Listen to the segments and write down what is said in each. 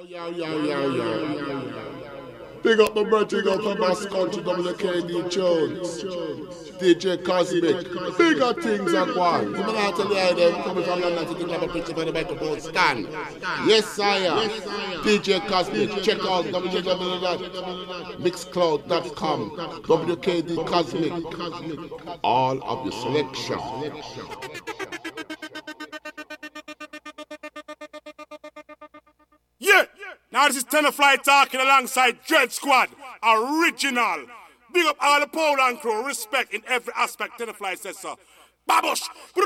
Big up my brother, big up my Bass Country, WKD Jones, DJ Cosmic. Bigger things are going. You know tell you them coming from London to think about picture for the microphone stand. Yes, sire. DJ Cosmic. Check out www.mixcloud.com. WKD Cosmic. All of your selection. Yeah! Now this is Tenafly talking alongside Dread Squad, original. Big up all the Poland crew, respect in every aspect, Tenafly says so. Babush!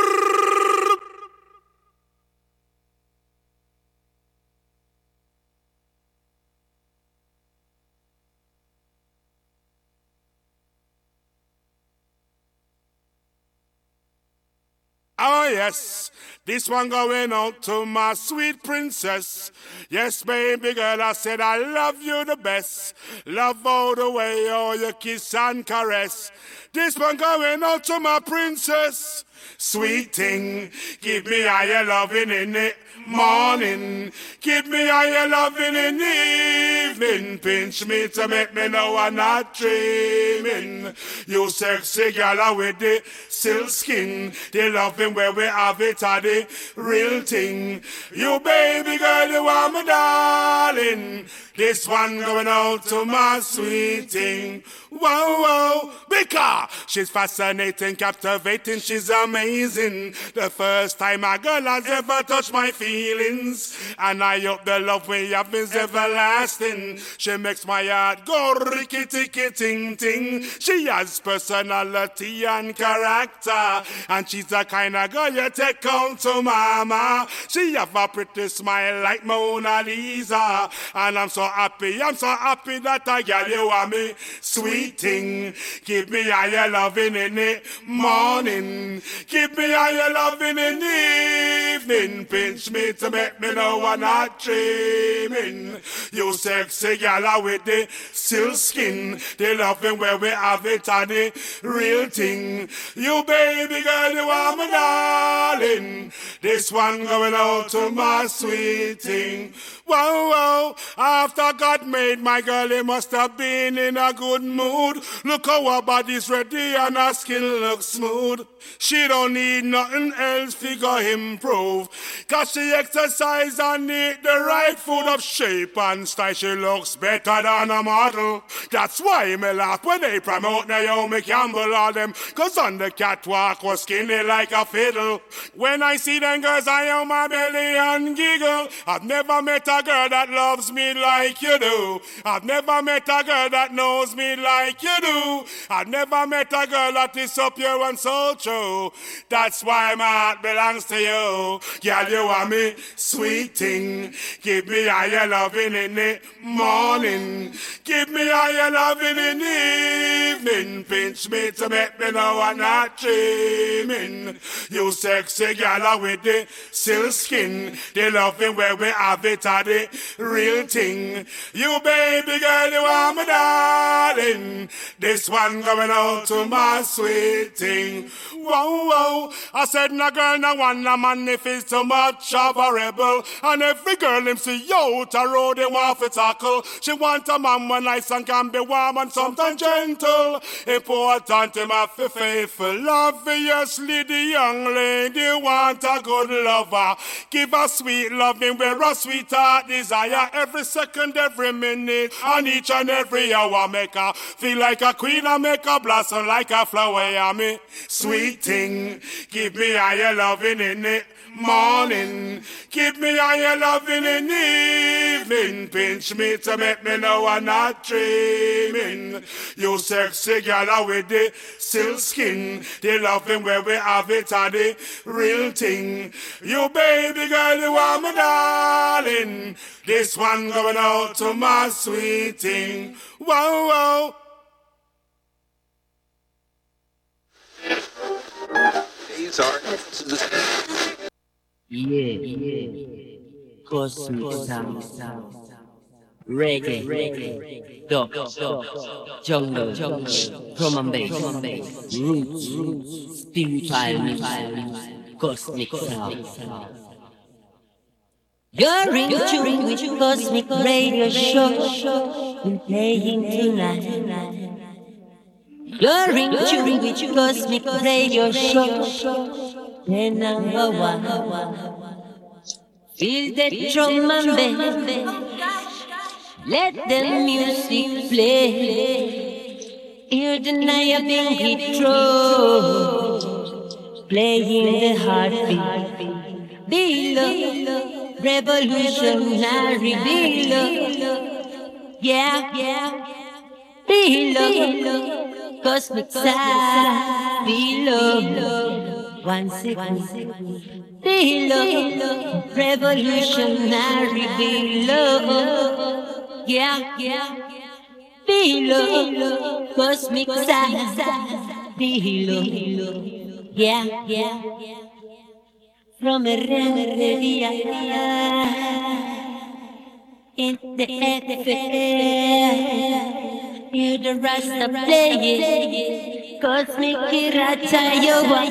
Oh yes, this one going out to my sweet princess. Yes, baby girl, I said I love you the best. Love all the way, oh, you kiss and caress. This one going out to my princess. Sweet thing, give me all your loving in the morning. Give me all your loving in the evening. Pinch me to make me know I'm not dreaming. You sexy girl with the silk skin. The loving where we have it are the real thing. You baby girl, you are my darling. This one going out to my sweet thing. Whoa, whoa, because she's fascinating, captivating, she's amazing. The first time a girl has ever touched my feelings. And I hope the love we have is everlasting. She makes my heart go rickety-ting-ting. She has personality and character. And she's the kind of girl you take home to mama. She have a pretty smile like Mona Lisa. And I'm so happy that I got you on me. Sweet thing, give me all your loving in the morning. Give me all your loving in the evening. Pinch me to make me know I'm not dreaming. You sexy gal with the silk skin. The loving where we have it are the real thing. You baby girl, you are my darling. This one going out to my sweet thing. Whoa, whoa, after God made my girl, he must have been in a good mood. Look how her body's ready and her skin looks smooth. She don't need nothing else figure improve. Cause she exercise and eat the right food of shape and style. She looks better than a model. That's why me laugh when they promote Naomi Campbell all them. Cause on the catwalk was skinny like a fiddle. When I see them girls I on my belly and giggle. I've never met a girl that loves me like you do. I've never met a girl that knows me like you do. I've never met a girl that is so pure and so true. That's why my heart belongs to you. Girl, you are me sweet thing. Give me all your loving in the morning. Give me all your loving in the evening. Pinch me to make me know I'm not dreaming. You sexy girl with the silk skin. The loving where we have it are the real thing. You baby girl, you are my darling. This one going out to my sweet thing. Whoa, whoa. I said no girl, no one, no man if it's too much of a rebel. And every girl him see you out a road they want to tackle. She want a man when nice and can be warm and sometimes gentle. Important him have to faithful. Obviously the young lady want a good lover. Give her sweet loving where a sweetheart desire. Every second, every minute, and each and every hour make her feel like a queen and make her blossom like a flower. Yeah, me sweet thing, give me all your loving in the morning. Give me all your loving in the evening. Pinch me to make me know I'm not dreaming. You sexy girl with the silk skin. The loving where we have it are the real thing. You baby girl, you are my darling. This one going out to my sweet thing. Whoa, whoa. These are Cosmic sound, reggae, dub, jungle, drum and bass, roots, spiritual, cosmic sound. You're in tune with Cosmic Radio Show. We're playing tonight. You're in tune with Cosmic Radio Show. The number one. Feel the drum and bass. Let the music play. Hear the Naya Throw. Playing the heartbeat. Below. Revolutionary below, yeah, below, cosmic side, below, 1 second, below, revolutionary below, yeah, below, cosmic side, below, yeah. From a renderia in the atmosphere, hear the Rasta playing, Cosmic Kiratayowa,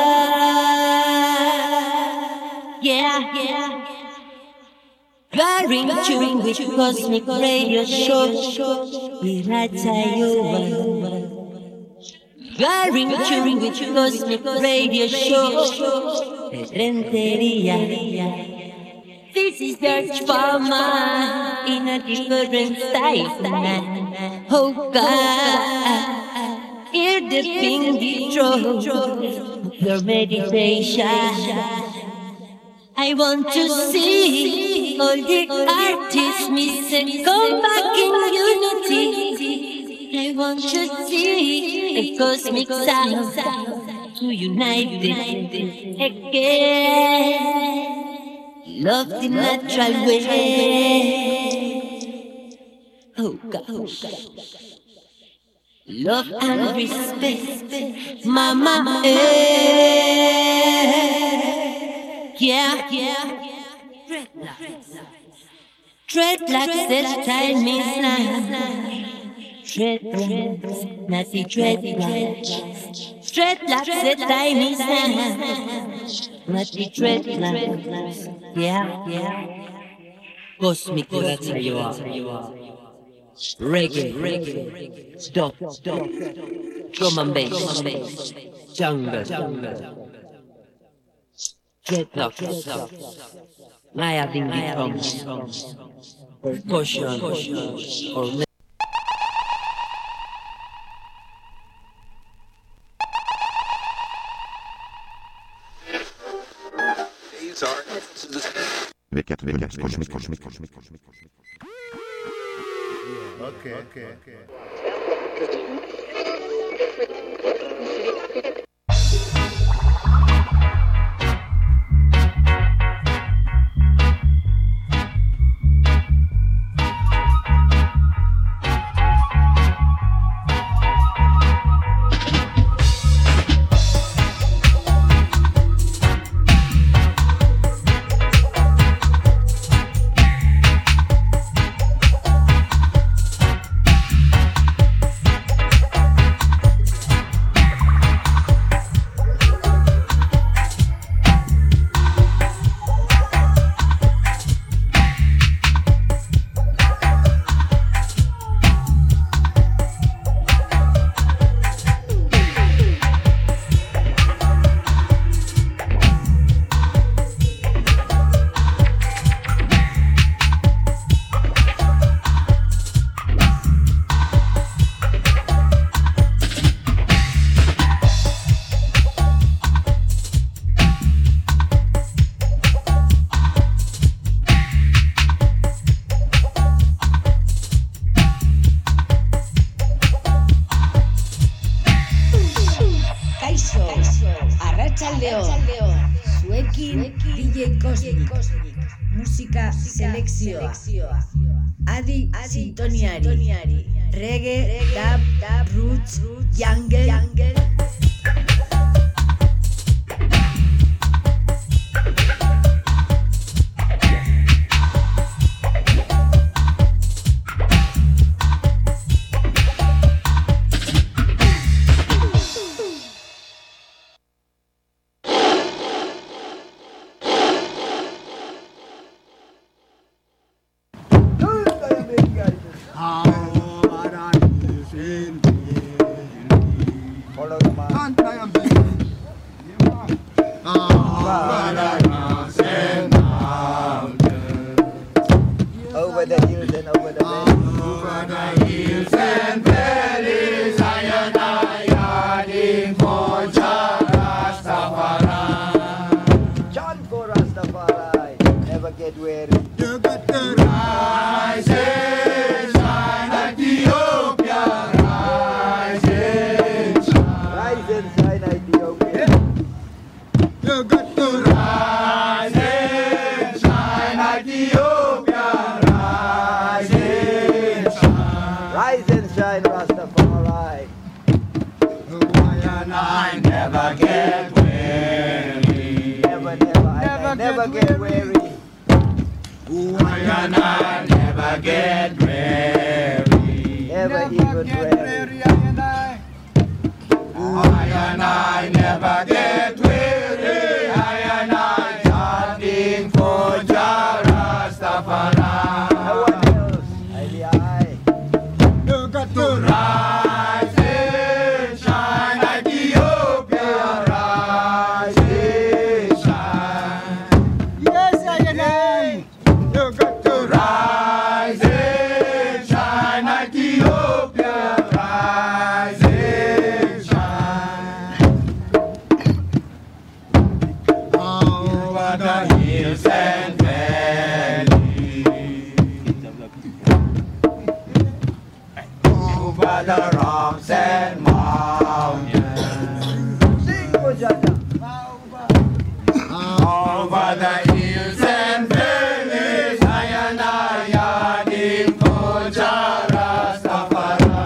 yeah. You're in tune with Cosmic Radio Show, Kiratayowa. You're in tune with Cosmic Radio Show. Renteria. This is Search for Man in a different style. Oh God, hear the pinky drum, your meditation. I want to see all the artists missing come back in unity. I want to see a cosmic sound. To unite it again, love the natural way. Oh God, love and respect, Mama. Yeah. Dreadlocks that time is now. Dreadlocks, not the dreadlocks. Dreadlocks, the time is now. Not the dreadlocks. Yeah. Cosmic Ratsayoa. Reggae. Stop. Drum and bass. Jungle. Dreadlocks. Maya Bingi drums. Percussion. Or Okay. Selekzioa Adi Sintoniari Reggae, Dub, Roots, Jungle Over the hills and over the valleys. Over the hills and valleys, I and I yearning for Jah Rastafari. Chant for Rastafari, never get weary. You got to rise and shine, Ethiopia. Rise and shine. Rise and shine, Ethiopia. You got to rise and shine, Ethiopia. Rise and shine. Rise and shine, Rastafari. Why and I never get weary. Never, never get weary. Why and I never get weary. Never even weary. Why and I never get weary. I and I chanting for Jah Rastafari. No one else. Only I. You got to rise and shine, Ethiopia. Rise and shine. Yes, I and I. You got to rise and shine, Ethiopia. Rise and shine. Over the hills and valleys, over the rocks and mountains, Sing for Jaja. over the hills and valleys, I and I yearning for Jah Rastafari.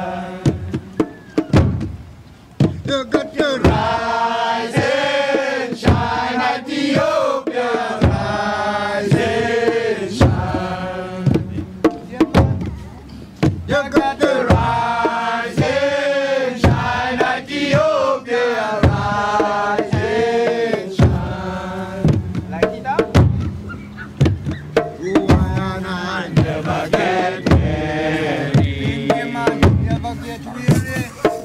You got to rise and shine, Ethiopia. Rise and shine. You got to rise and shine, Ethiopia. Rise and shine. Light it up. And I never get weary. Never get weary.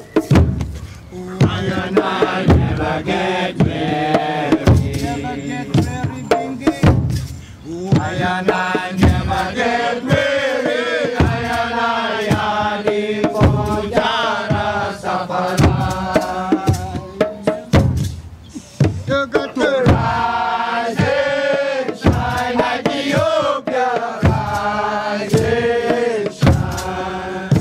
And I never get weary. Never get weary, Bingy. And I never get weary. And I yearning for Jah Rastafari. You got to rise and shine, Ethiopia. Rise and shine.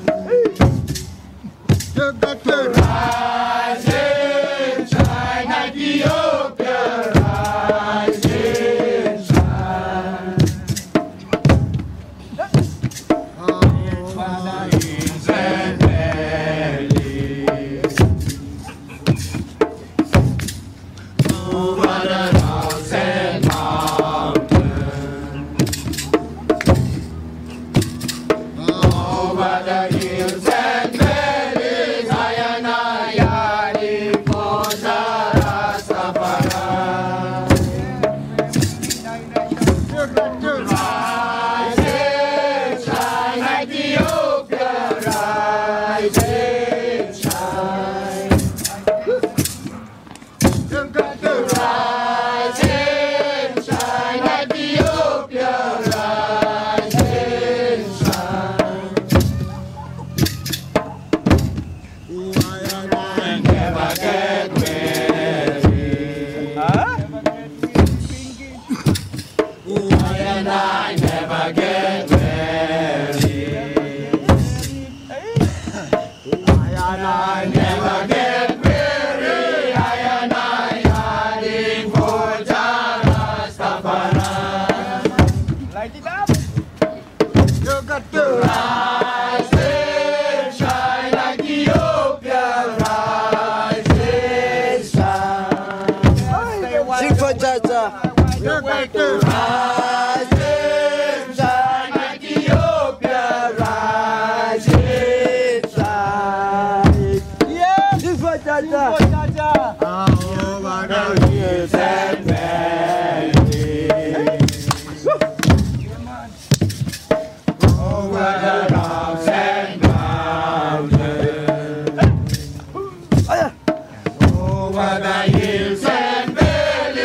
You got to rise and shine, Ethiopia. Rise and shine. Over the hills and valleys, over the rocks and mountains, over the hills and valleys, I and I yearning for Jah Rastafari. You got to rise and shine, Ethiopia. Rise and shine. You got to rise and shine, Ethiopia. Rise and shine. Why and I never get weary. Why and I never get weary. Why and I never get weary. I and I yearning for Jah Rastafari. Light it up. You got to rise and shine, Ethiopia. Rise and shine. Sing for Jaja. You got to rise and shine, Ethiopia. Rise and shine. Yeah. Sing for Jaja. Over the hills and valleys, over the rocks and mountains, over the hills and valleys.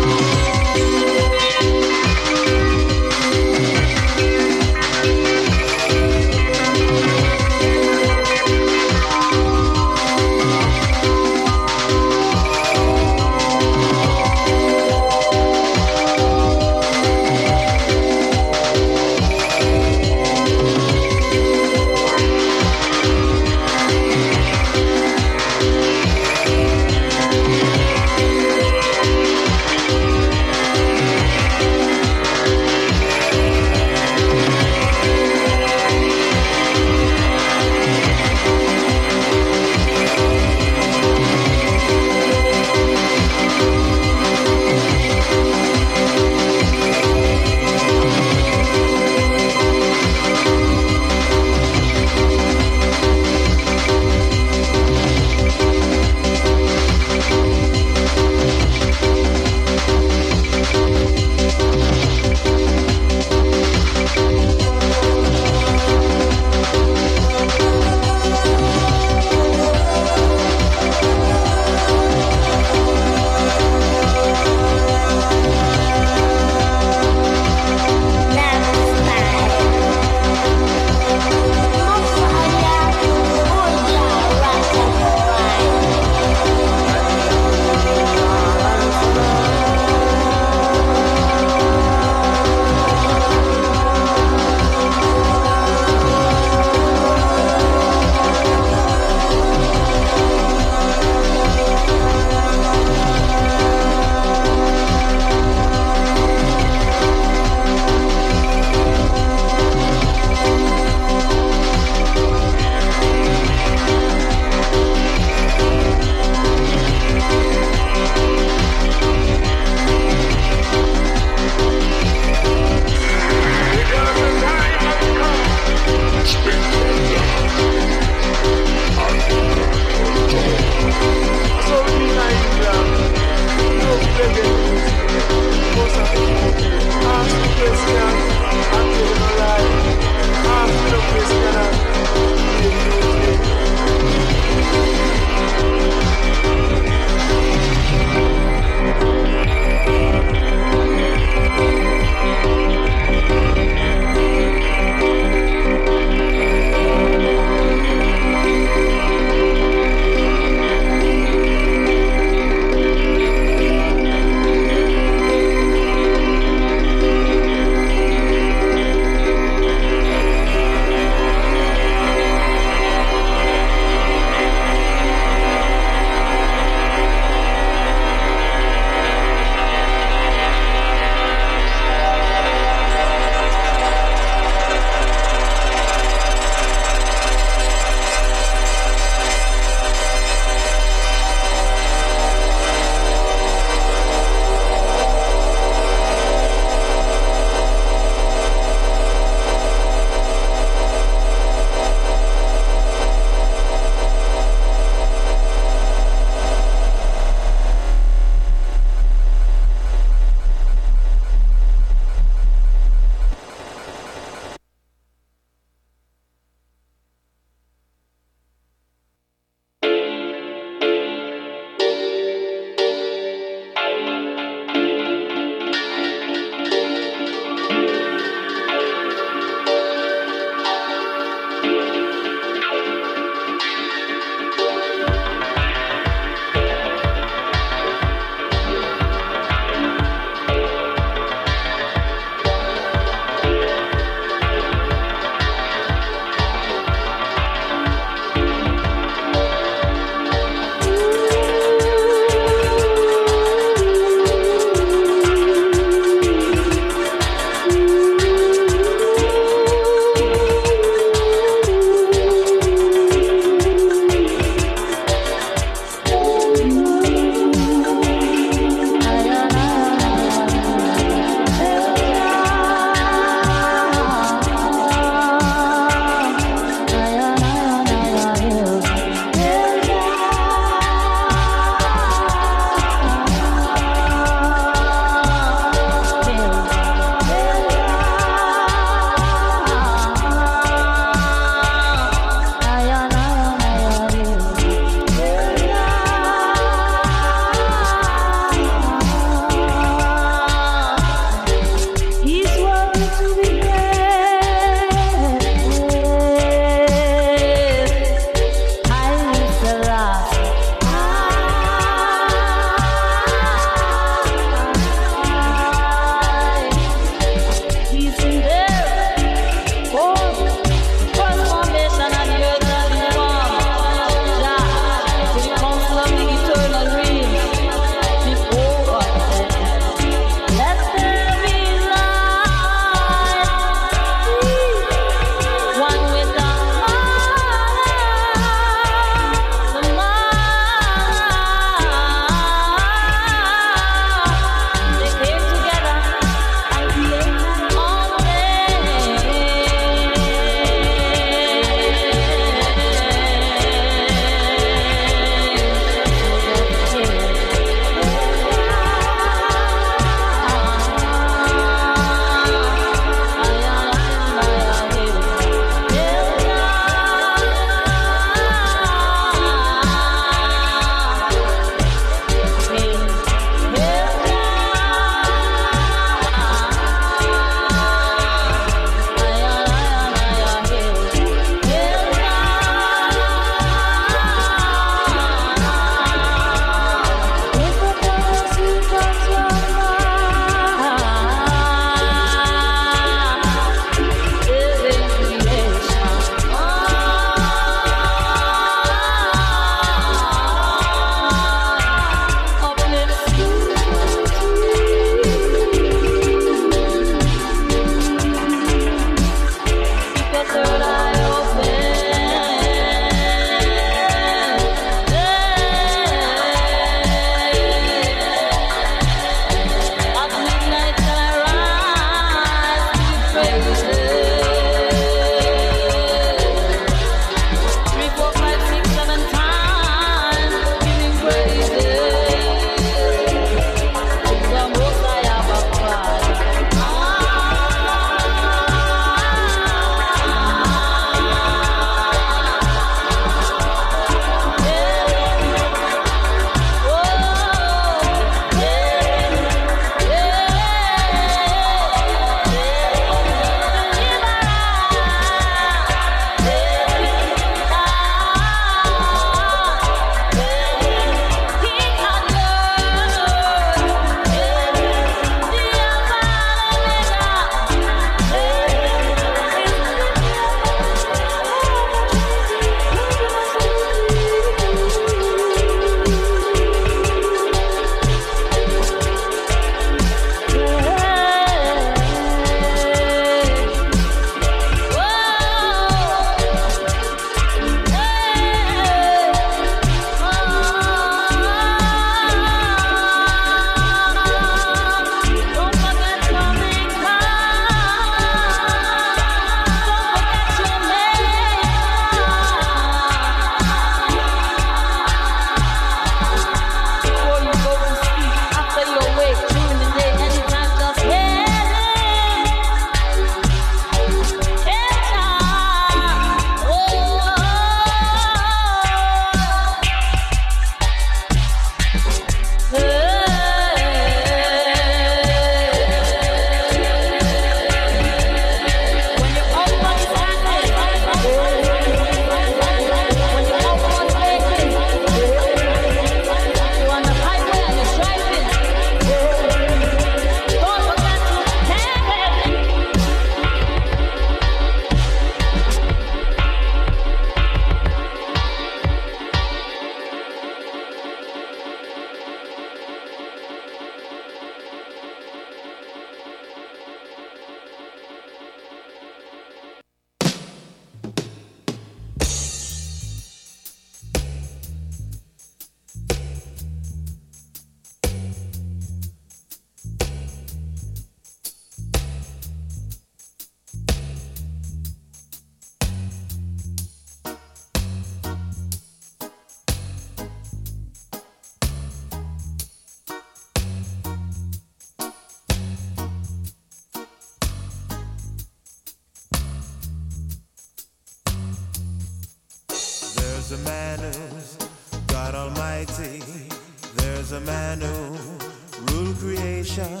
There's a man who's God Almighty. There's a man who rule creation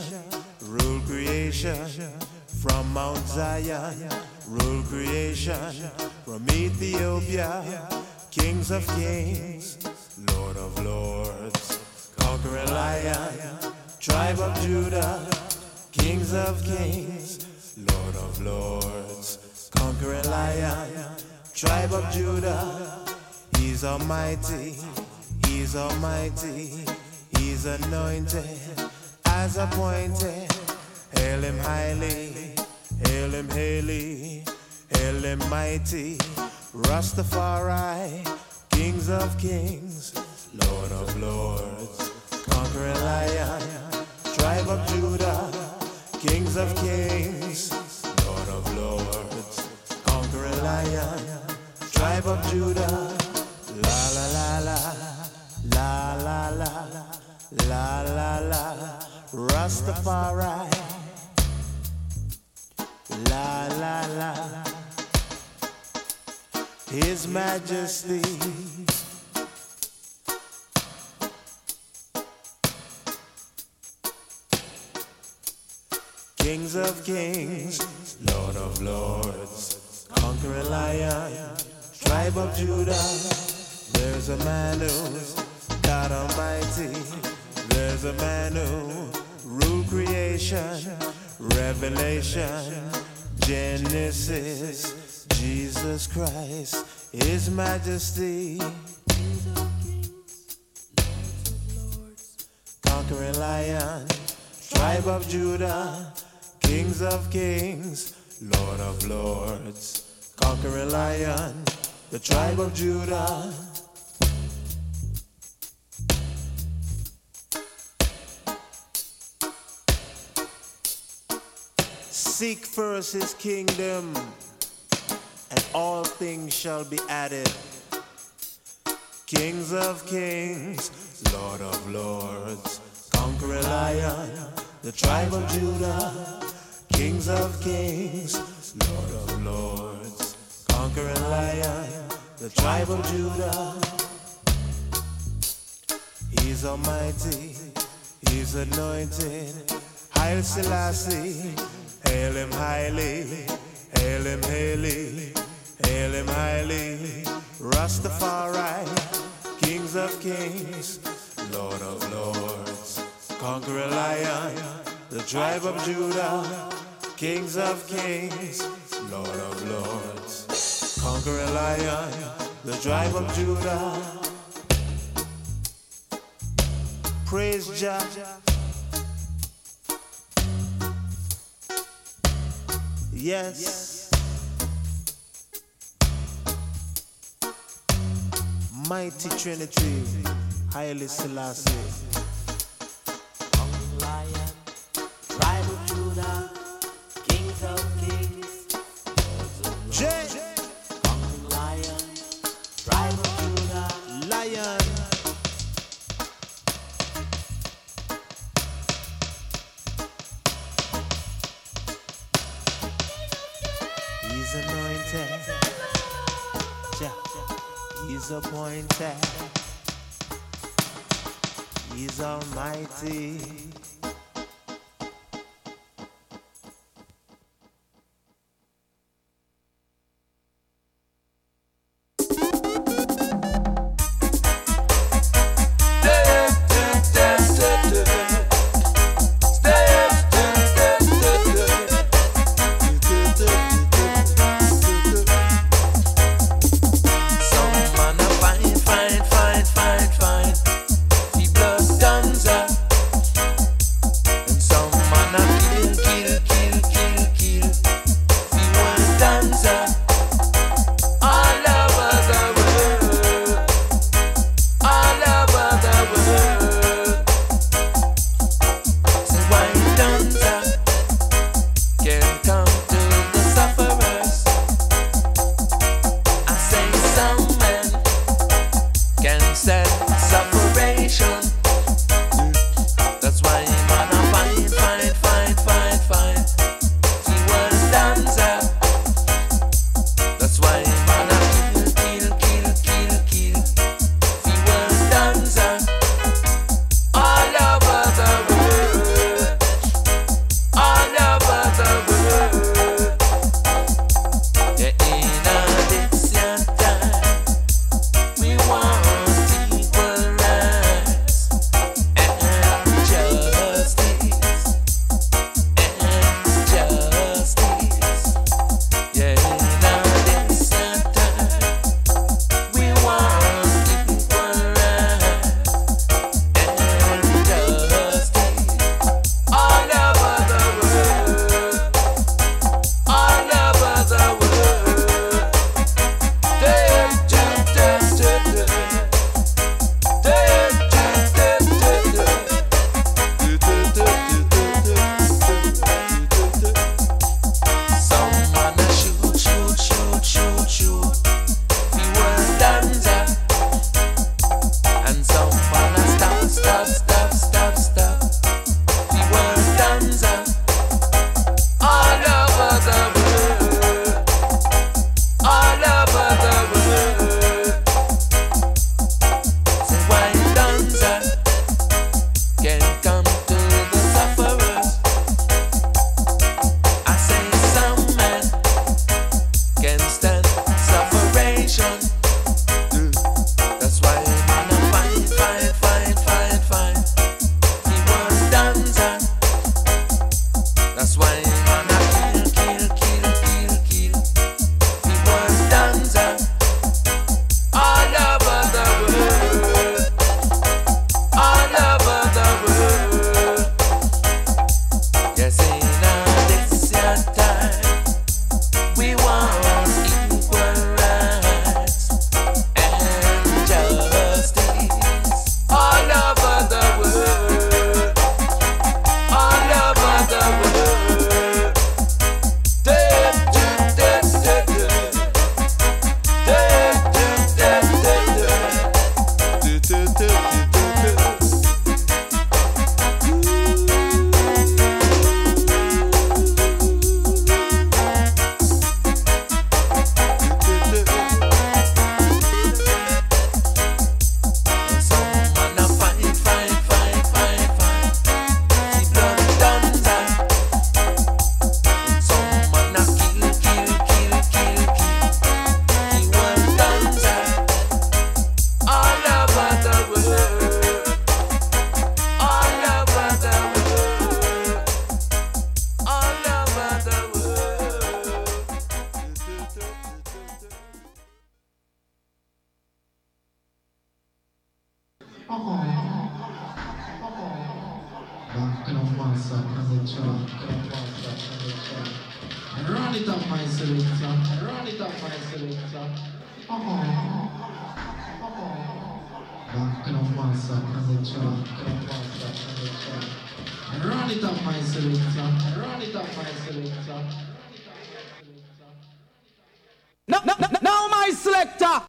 from Mount Zion, rule creation from Ethiopia, kings of kings, Lord of lords, conquering lion, tribe of Judah, kings of kings, Lord of lords, conquering lion, tribe of Judah. He's almighty, he's almighty, he's anointed, as appointed. Hail him highly, hail him haily, hail him mighty. Rastafari, kings of kings, Lord of lords, conquering lion, tribe of Judah, kings of kings, Lord of lords, conquering lion, tribe of Judah. La la la la, la la la, la la la, Rastafari. La la la, His Majesty. Kings of kings, Lord of lords, conquering lion, tribe of Judah. There's a man who's God Almighty. There's a man who rule creation, Revelation, Genesis, Jesus Christ, His Majesty. Conquering lion, tribe of Judah, kings of kings, Lord of lords, conquering lion, the tribe of Judah. Seek first his kingdom, and all things shall be added. Kings of kings, Lord of lords, conqueror lion, the tribe of Judah. Kings of kings, Lord of lords, conqueror lion, the tribe of Judah. He's almighty, he's anointed, Haile Selassie, hail him highly, hail him highly, hail him highly. Rastafari, kings of kings, Lord of lords, conqueror lion, the tribe of Judah. Kings of kings, Lord of lords, conqueror lion, the tribe of Judah. Praise Jah. Yes. Mighty Trinity, Haile Selassie. Lion, tribe of Judah, kings of kings. J. Lion, tribe of Judah, Lion. He's anointed, he's appointed, he's almighty. Run it up, my selector. Run it up, my selector. Back up, my selector. Run it up, my selector. Run it up, my selector. No, my selector.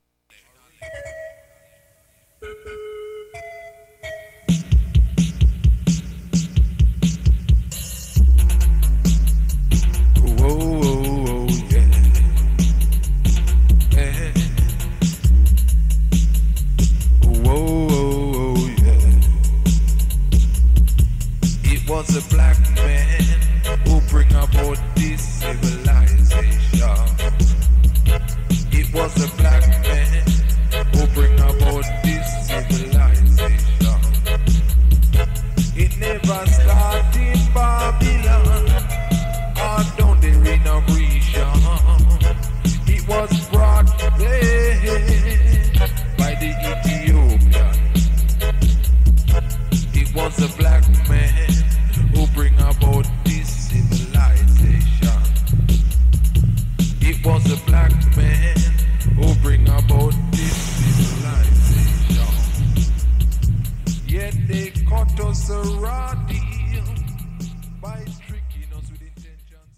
Was a black man who bring about this civilization. It was a black man who bring about this civilization. It never started in Babylon or down there in a region. It was brought there by the Ethiopian. It was a black man who bring about this civilization. It was a black man who bring about this civilization. Yet they caught us a raw deal by tricking us with intentions.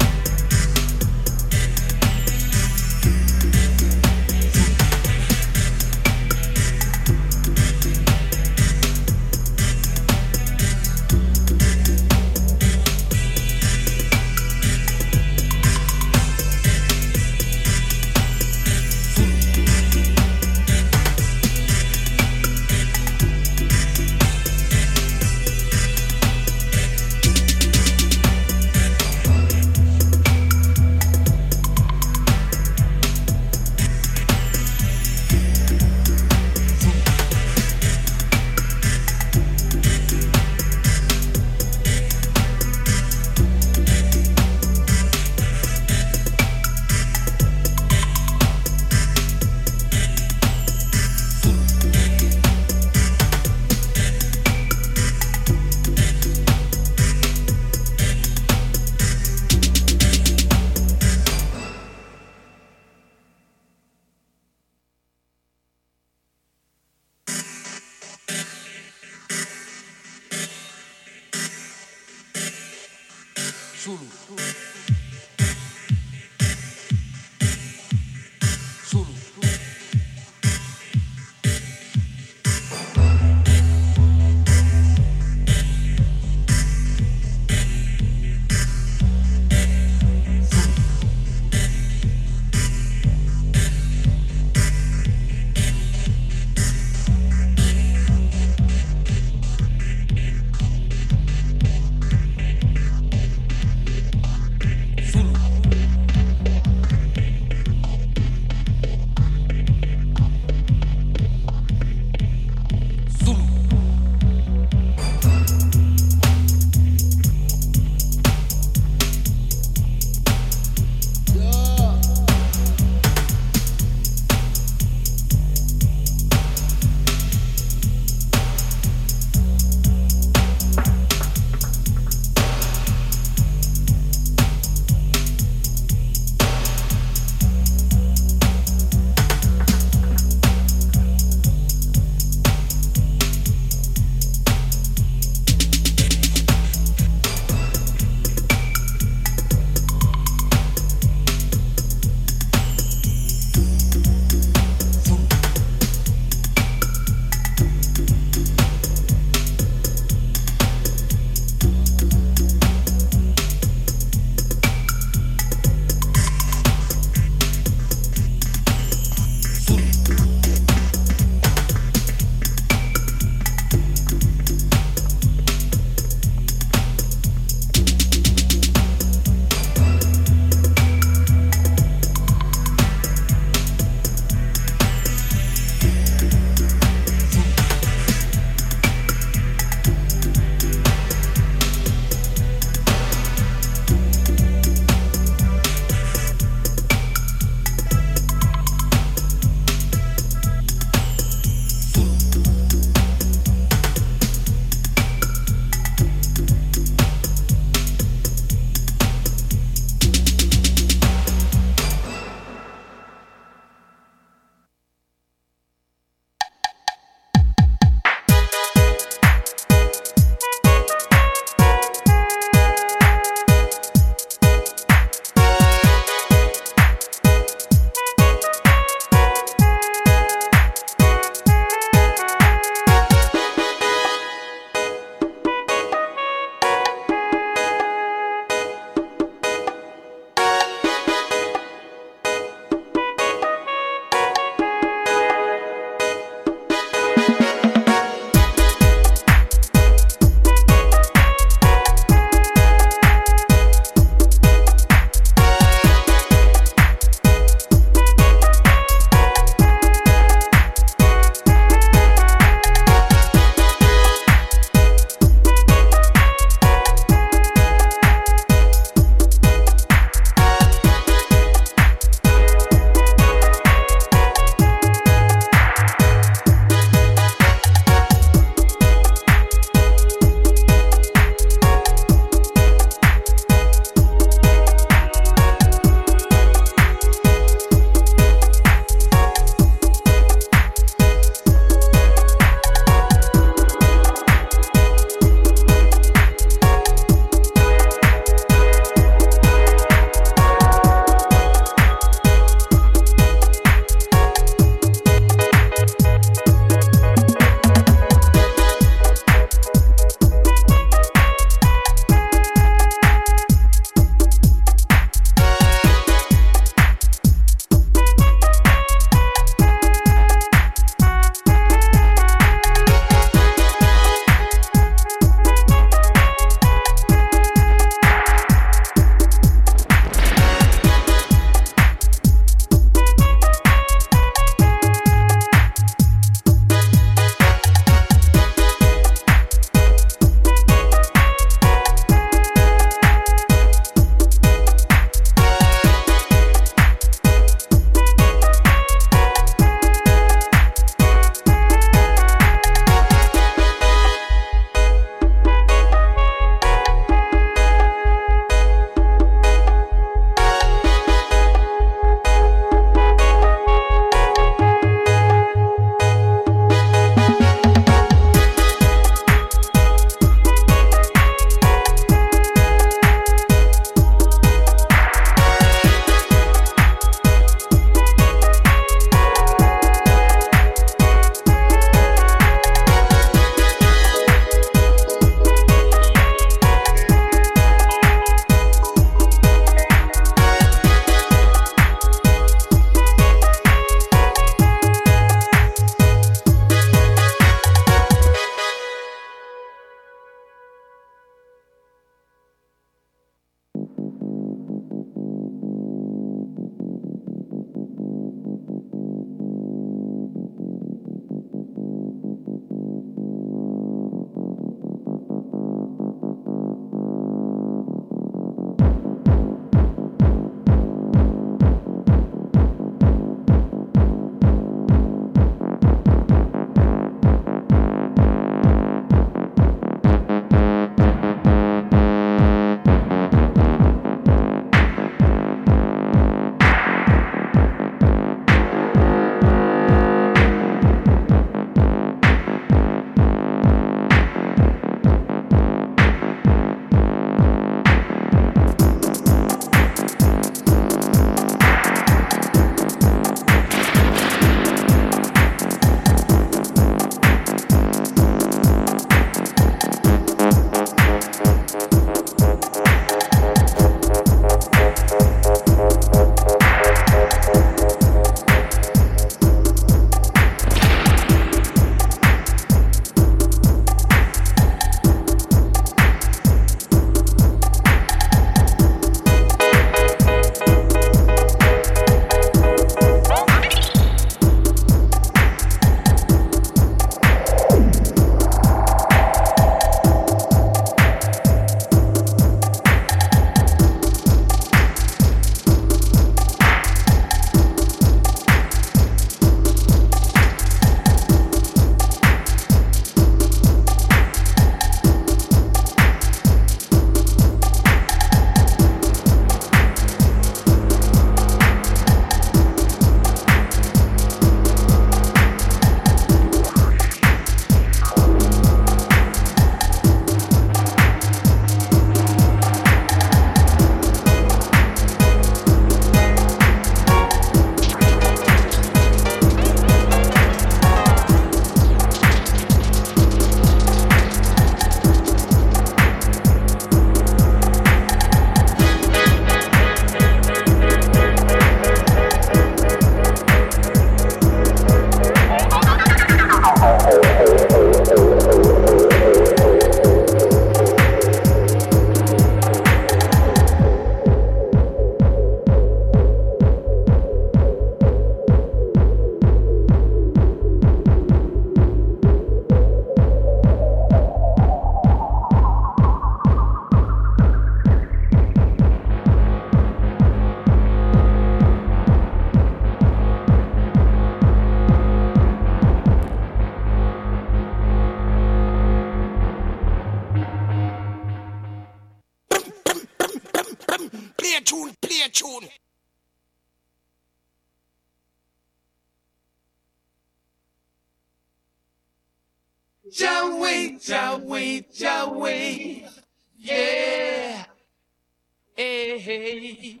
Jaway, Jaway, Jaway. Yeah. Hey, hey.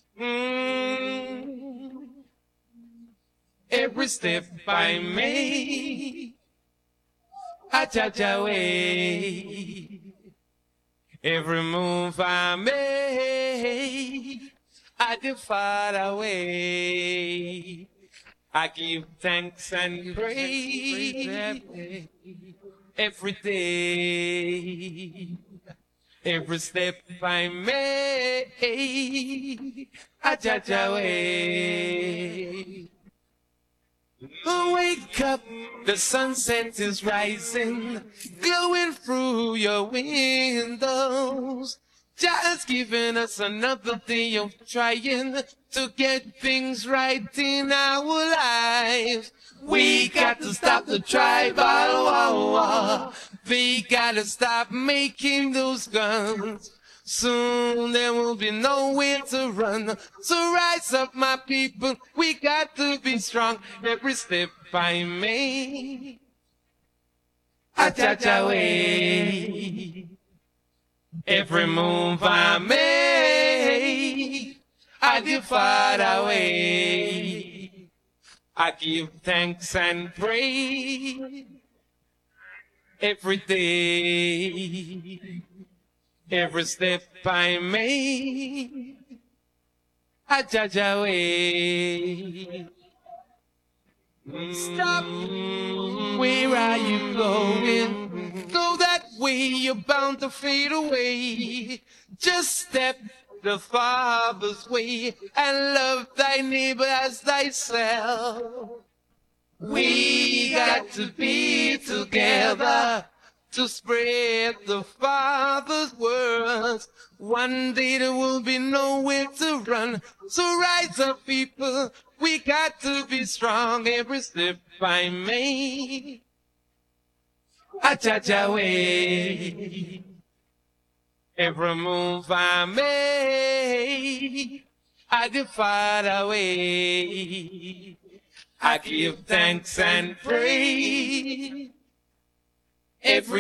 Every step I make, I judge away. Every move I make, I depart away. I give thanks and praise every day. Every step I make, I judge away. Wake up, the sunset is rising, glowing through your windows. Just giving us another day of trying to get things right in our lives. We got to stop the tribal war. We gotta stop making those guns. Soon there will be nowhere to run. So rise up, my people, we got to be strong. Every step I make, I judge away. Every move I make, I depart away. I give thanks and praise every day. Every step I make, I judge away. Stop, where are you going? Go that way, you're bound to fade away. Just step the Father's way and love thy neighbor as thyself. We got to be together to spread the Father's words. One day there will be nowhere to run. So rise up, people, we got to be strong. Every step I make, I judge away. Every move I make, I depart away. I give thanks and praise every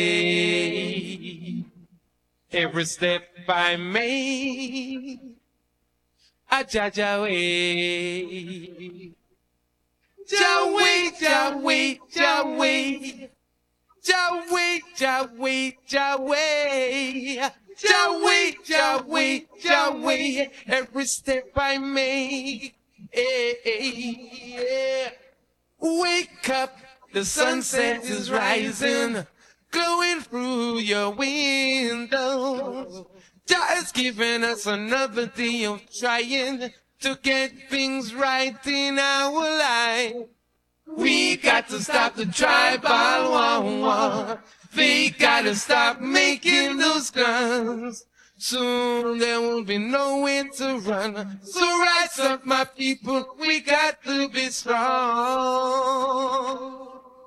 day. Every step I make, I judge away. Jaway, Jaway, Jaway. Jaway, Jaway, Jaway. Jaway, Jaway, Jaway. Every step I make, yeah. Wake up, the sunset is rising, glowing through your window. Just giving us another day of trying to get things right in our life. We got to stop the tribal war. We gotta stop making those guns. Soon there will be nowhere to run. So rise up, my people, we got to be strong.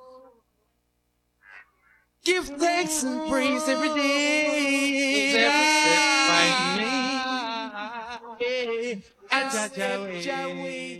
Give thanks and praise every day. Every step I make, and Jaway.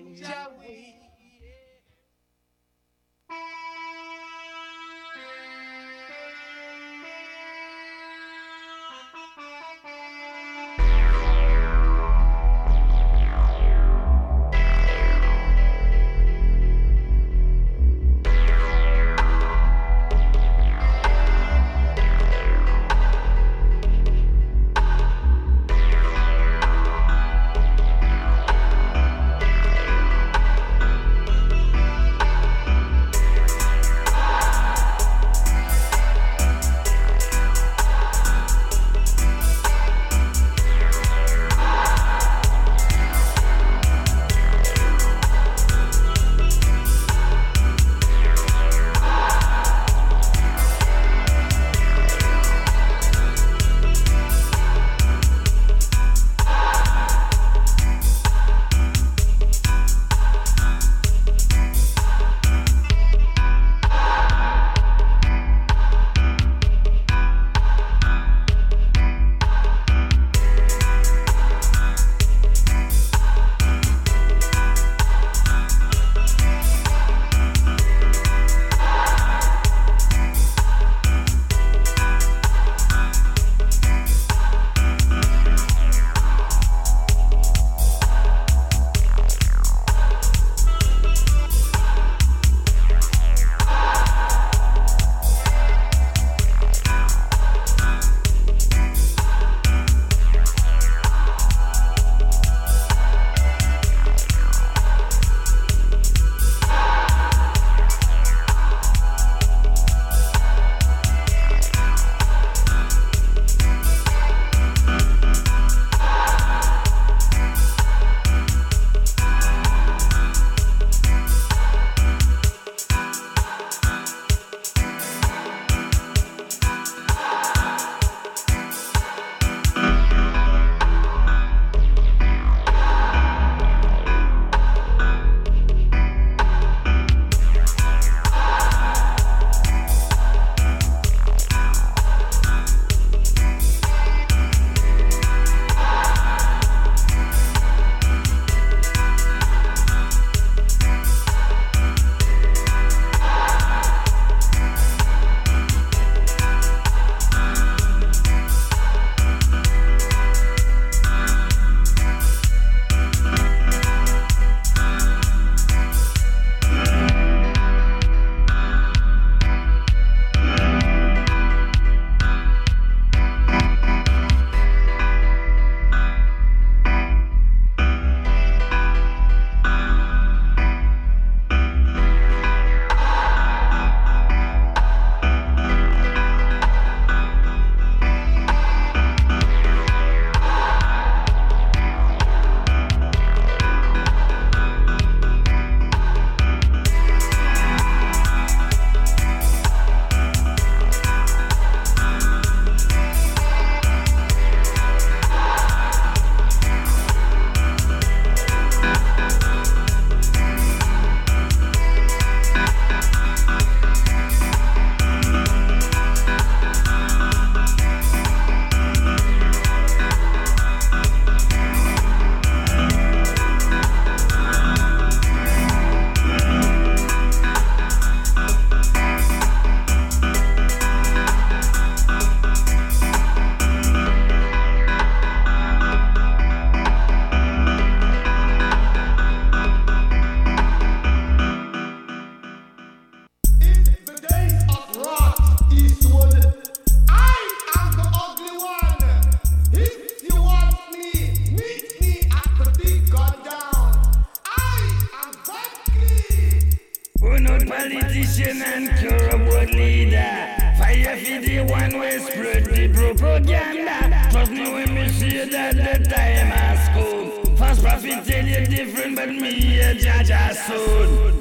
corrupt politician and corrupt world leader. Fire for the one way spread the propaganda. Trust me when me say that the time has come. Fast profit tell you different, but me a judge as soon.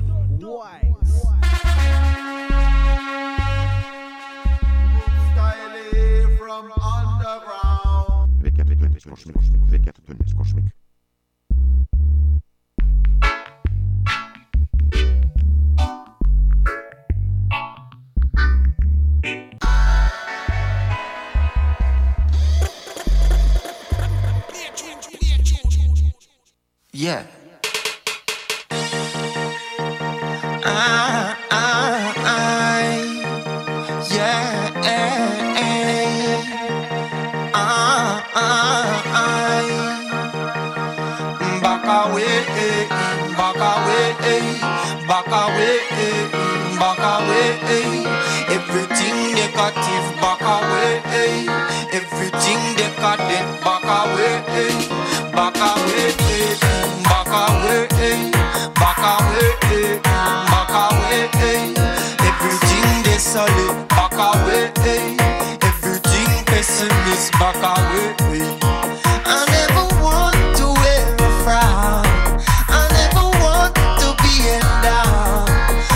Styling from underground. Yeah. Back away, everything negative, back away, everything decadent, back away, back away, back away, back away, back away, everything desolate, back away, everything pessimist, back away. I never want to wear a frown, I never want to be down.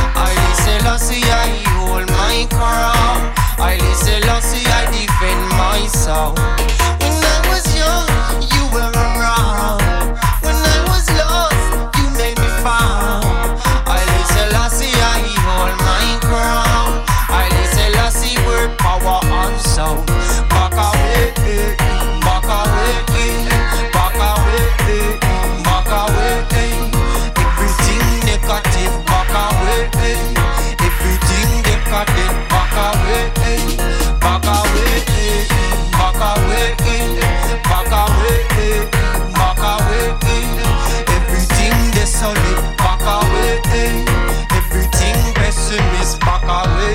I hold my crown. I Selassie, I defend myself. When I was young, you were around. When I was lost, you made me found. I Selassie, I hold my crown. I Selassie, word, power, and sound. Back away, back away, back away, back away. Everything negative, back away. Everything decadent, back away, back away, back away, back away, back away. Everything desolate, back away. Everything pessimist, back away.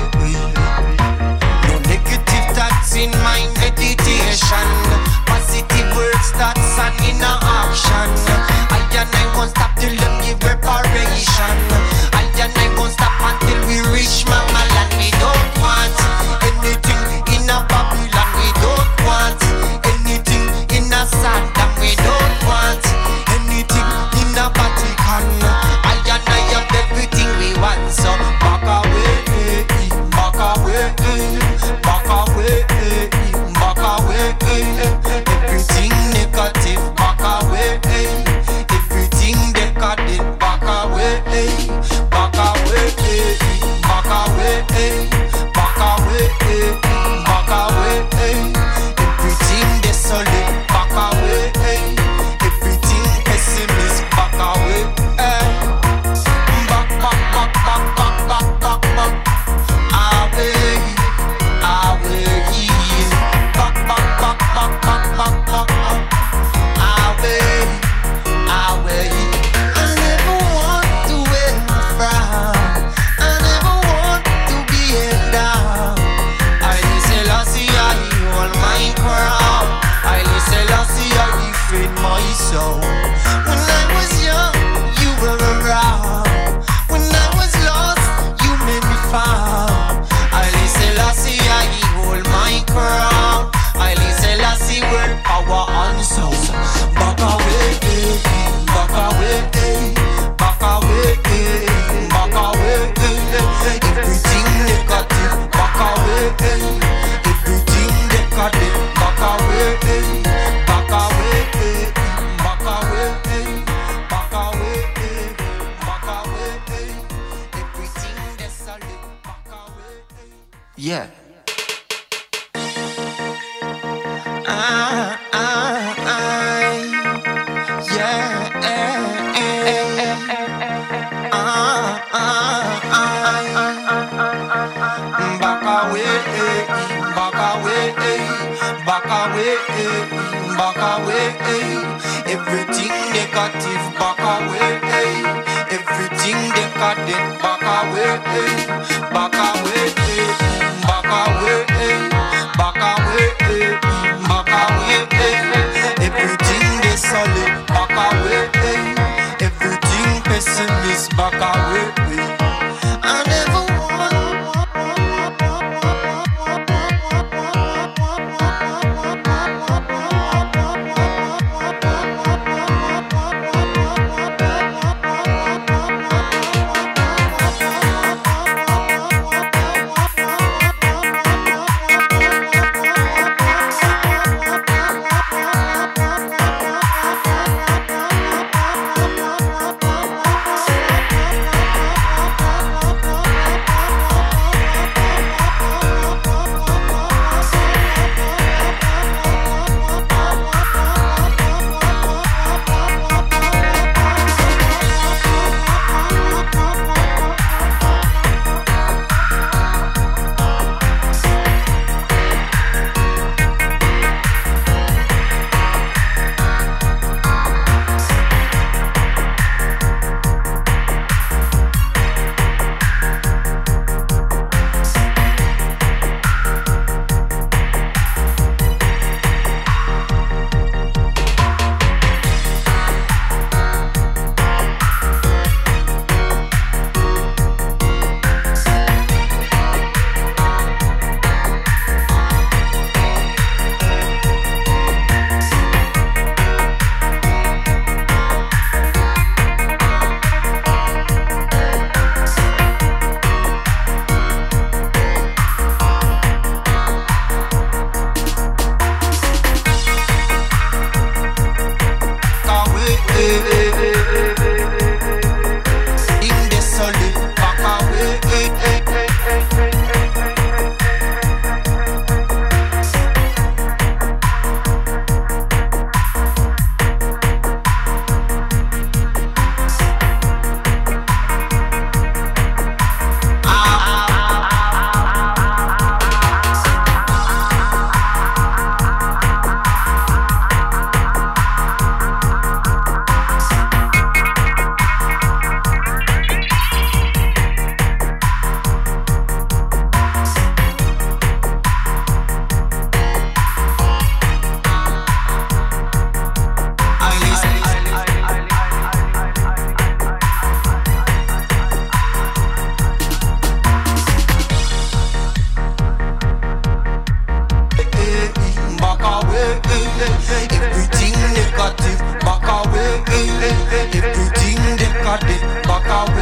No negative thoughts in my meditation. Positive words, thoughts and inner action. I won't stop till them give reparation. I won't stop until we reach Mama land. We don't want anything in a Babylon. We don't want anything in a Saddam. We don't want anything in a Vatican. I have everything we want. So back away, back away, back away, back away. Everything negative, back away. Everything decadent, back away. Back away, back away, back away, back away. Everything desolate, back away. Everything pessimist, back away. Back, back, back, back, back, back, back, back. Away, away. Back, back, back, back, back, back, back. Away, away. I never want to wear a frown. I never want to be down. I Selassie, I hold my crown. I Selassie, I defend myself. When I was young, you were around. When I was lost, you made me found. I Selassie, I hold my crown. I Selassie, word, power, and sound. Back away, back away, back away, back away. Everything negative, back away. Everything decadent, back away, back away, back away, back away, back away. Everything desolate, back away. Yeah. Back away, everything negative, back away, everything decadent, back away, back away, back away, back away, back away, everything desolate, back away, everything pessimist, back away.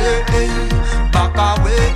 back away.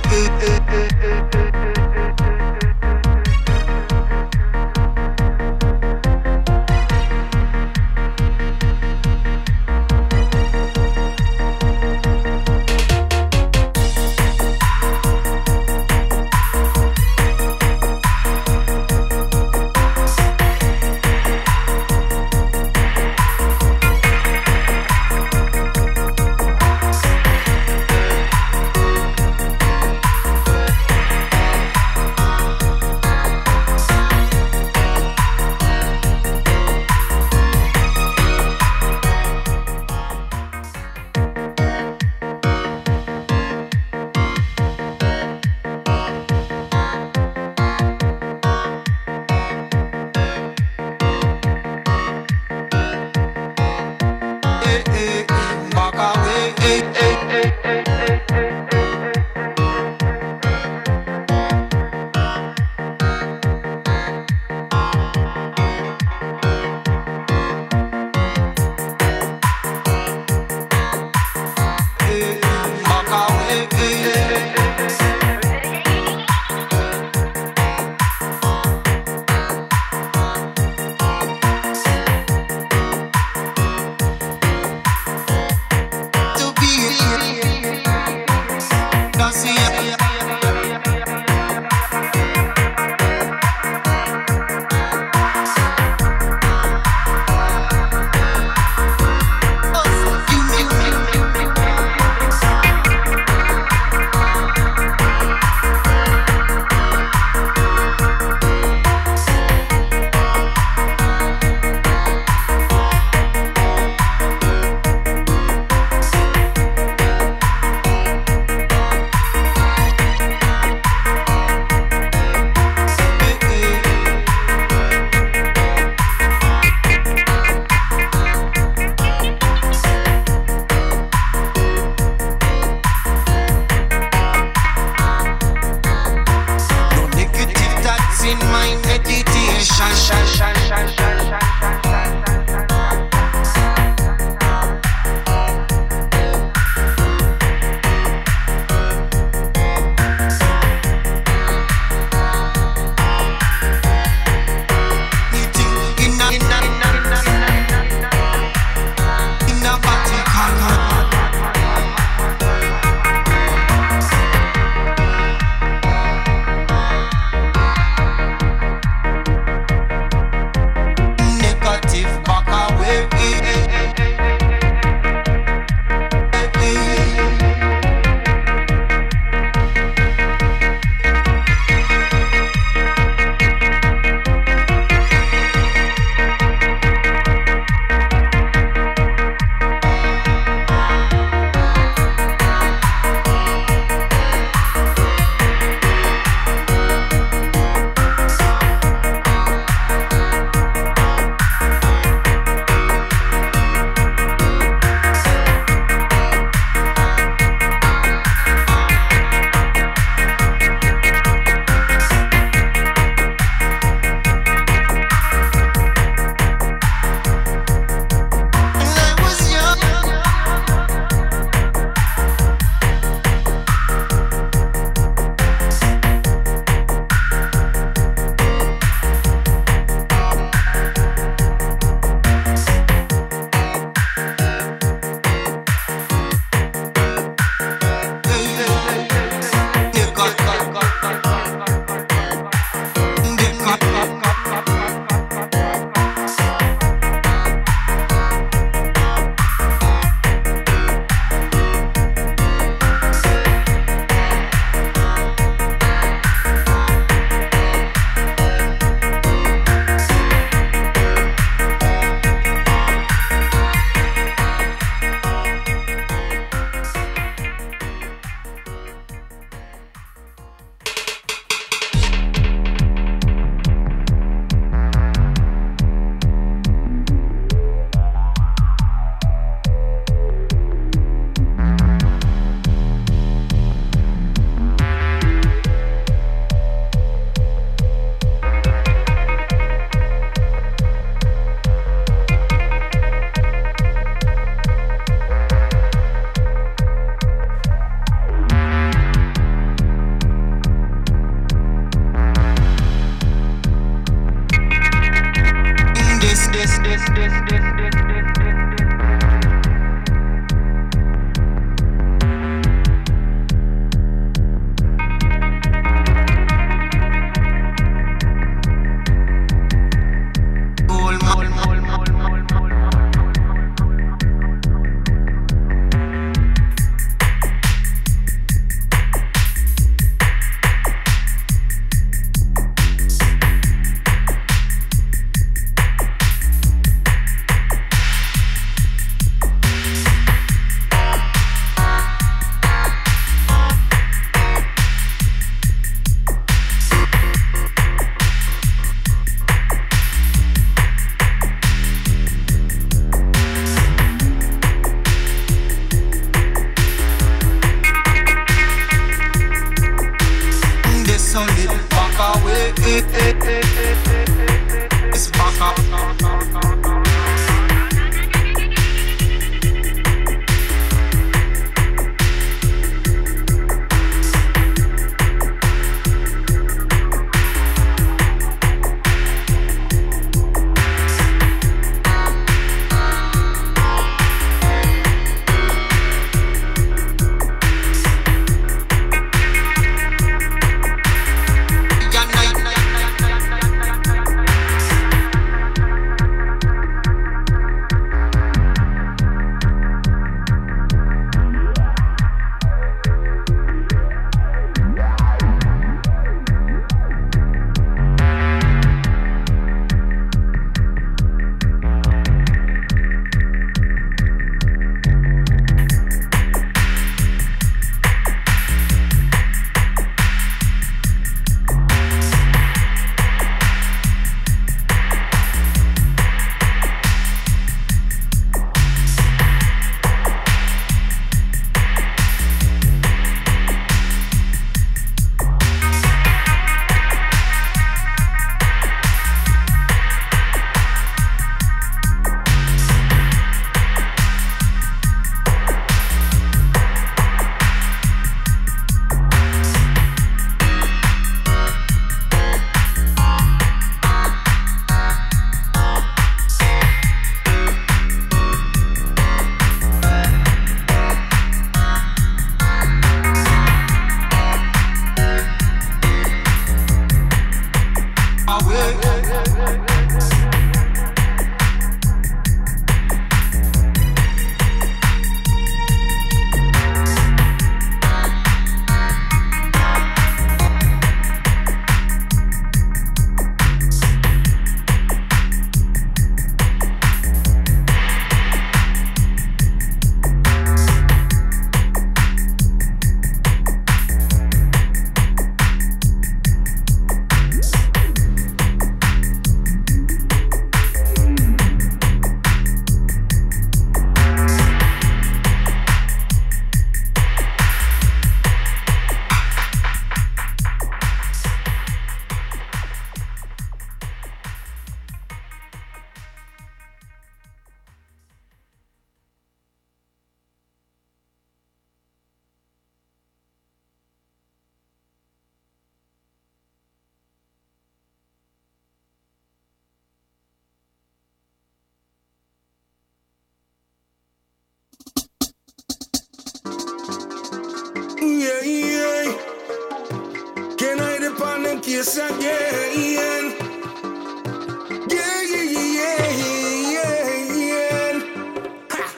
case again. Yeah, yeah, yeah, yeah, yeah. Ha.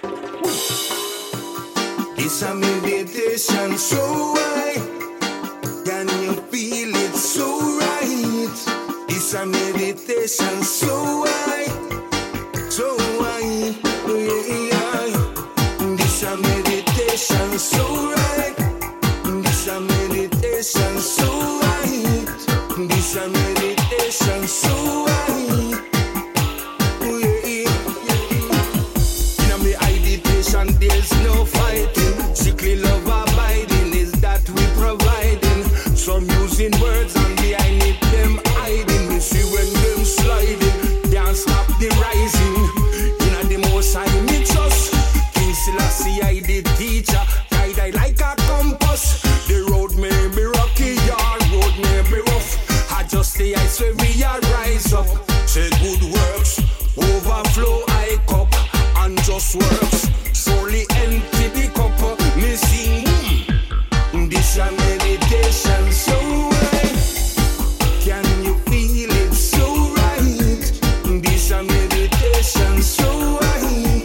It's a meditation, so why can you feel it so right? It's a meditation, so why, so why, yeah. It's a meditation, so right. It's a meditation, so right. It's a meditation, so right. In my meditation, there's no fighting. Strictly love abiding is that we providing. Some using words and behind it them hiding. We see when them sliding, can't stop the rising. In the most I mix us. King Selassie, I the teacher. Guide I like a compass. The road may be rocky, your road may be rough. I just say I swear we are rise up. Say good works, overflow I cup. And just works, surely empty the cup. Me sing, this a meditation, so right. Can you feel it so right? This a meditation, so right.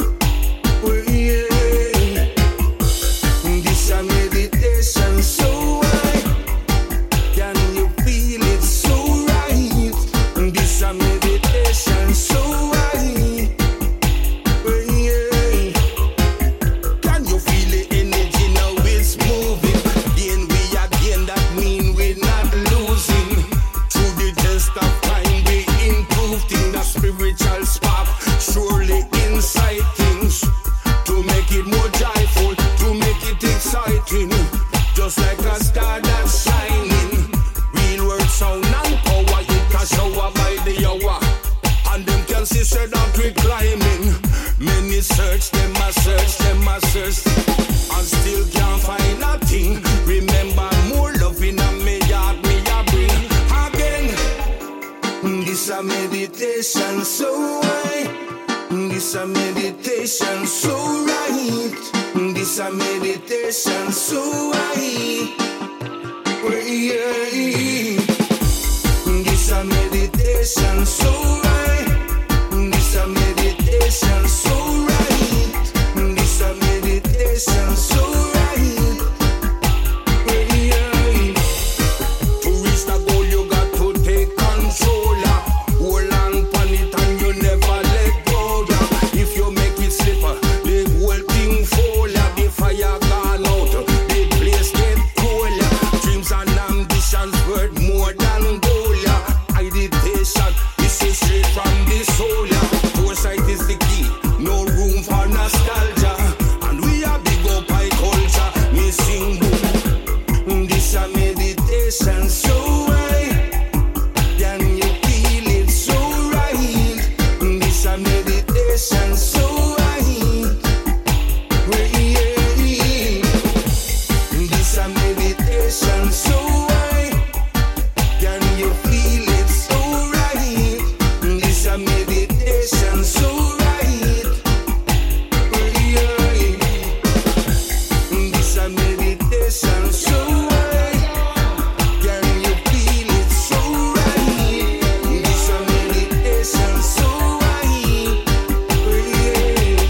Well, yeah. This a meditation, so right. Can you feel it so right? This a meditation, so right. Well, yeah. Can you feel the energy now? It's moving. Again, that mean we're not losing. Through the test of time, we improve things. The spiritual spark surely inside things. To make it more joyful, to make it exciting. Just like a star that's shining. Real word sound and power, it can shower by the hour. And them can see say that we climbing. Many search, them a search, them a search. And still can't find nothing. Remember more loving and me heart me a bring again. This a meditation, so right. This a meditation, so right. This a meditation, so right. Well, yeah. This a meditation, so right. This a meditation, so right. This a meditation, so right. Well, yeah. To reach the goal, you got to take control. Hold on pon it and you never let go. If you make it slip, the whole thing fall. The fire gone out, the place get cold. Dreams and ambitions worth more than gold. Meditation, this is straight from the soul. Foresight is the key, no room for nostalgia. And we are big up high culture, me sing boom. This a meditation, so right. Can you feel it so right? This a meditation, so right. Well, yeah. This a meditation, so right. Can you feel it so right? This a meditation, so right. Well, yeah. This a meditation, so right. Can you feel it so right? This a meditation, so right. Well, yeah.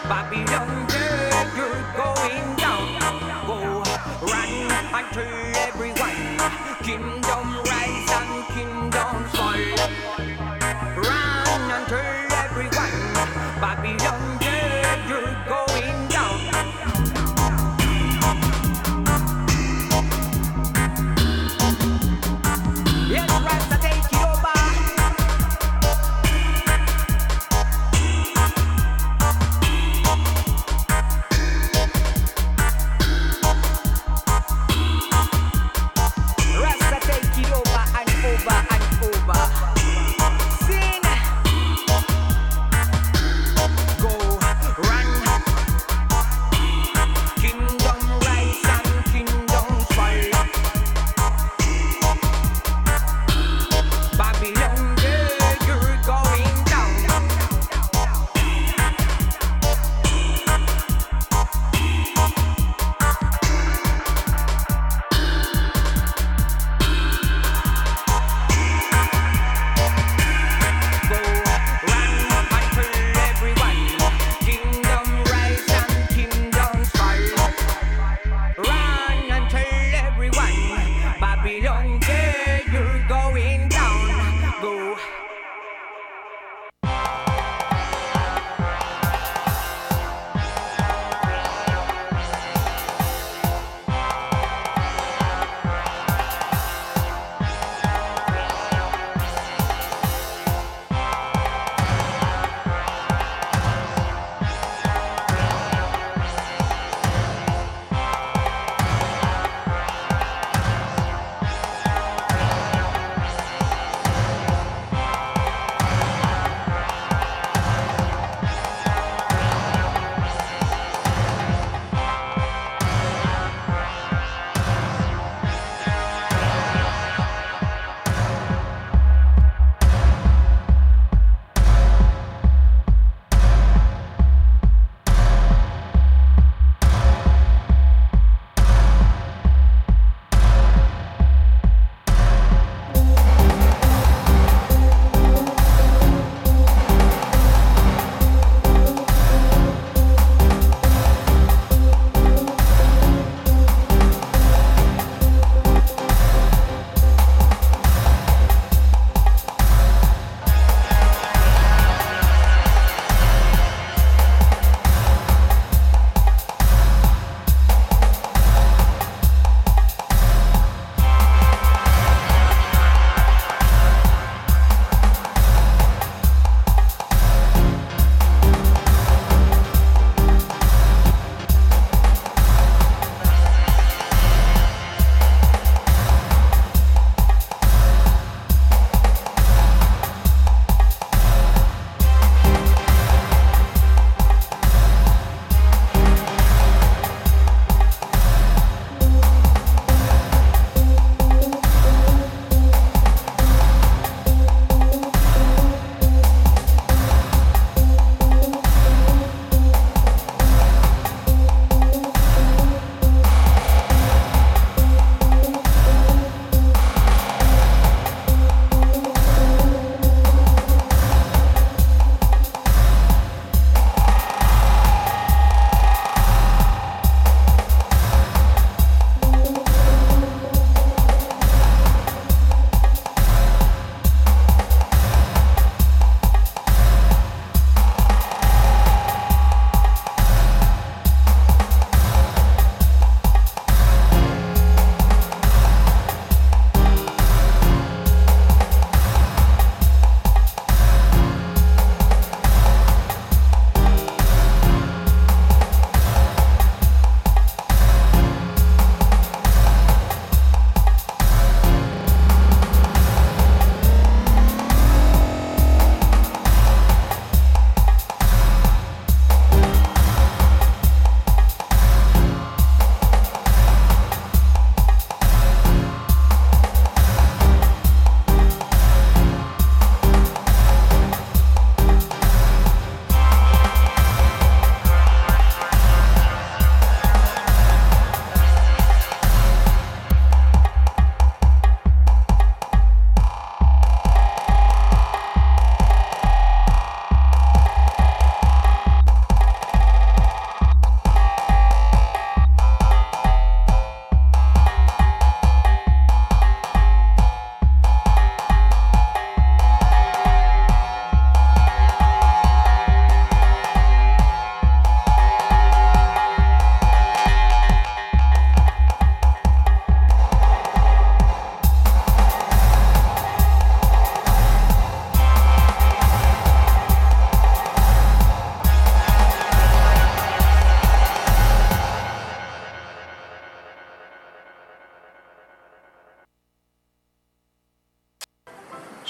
Babylon, you're going down. Go run and tell everyone. Kingdom rise and kingdom fall. Run and tell everyone. Babylon, you're going down. Yes, Rasta, take it over. Rasta, take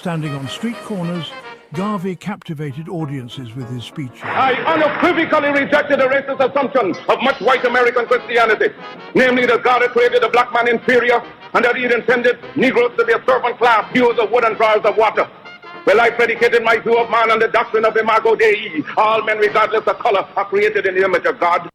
Standing on street corners, Garvey captivated audiences with his speeches. I unequivocally rejected the racist assumption of much white American Christianity, namely that God had created the black man inferior and that he had intended Negroes to be a servant class, hewers of wood and drawers of water. Well, I predicated my view of man on the doctrine of Imago Dei. All men, regardless of color, are created in the image of God.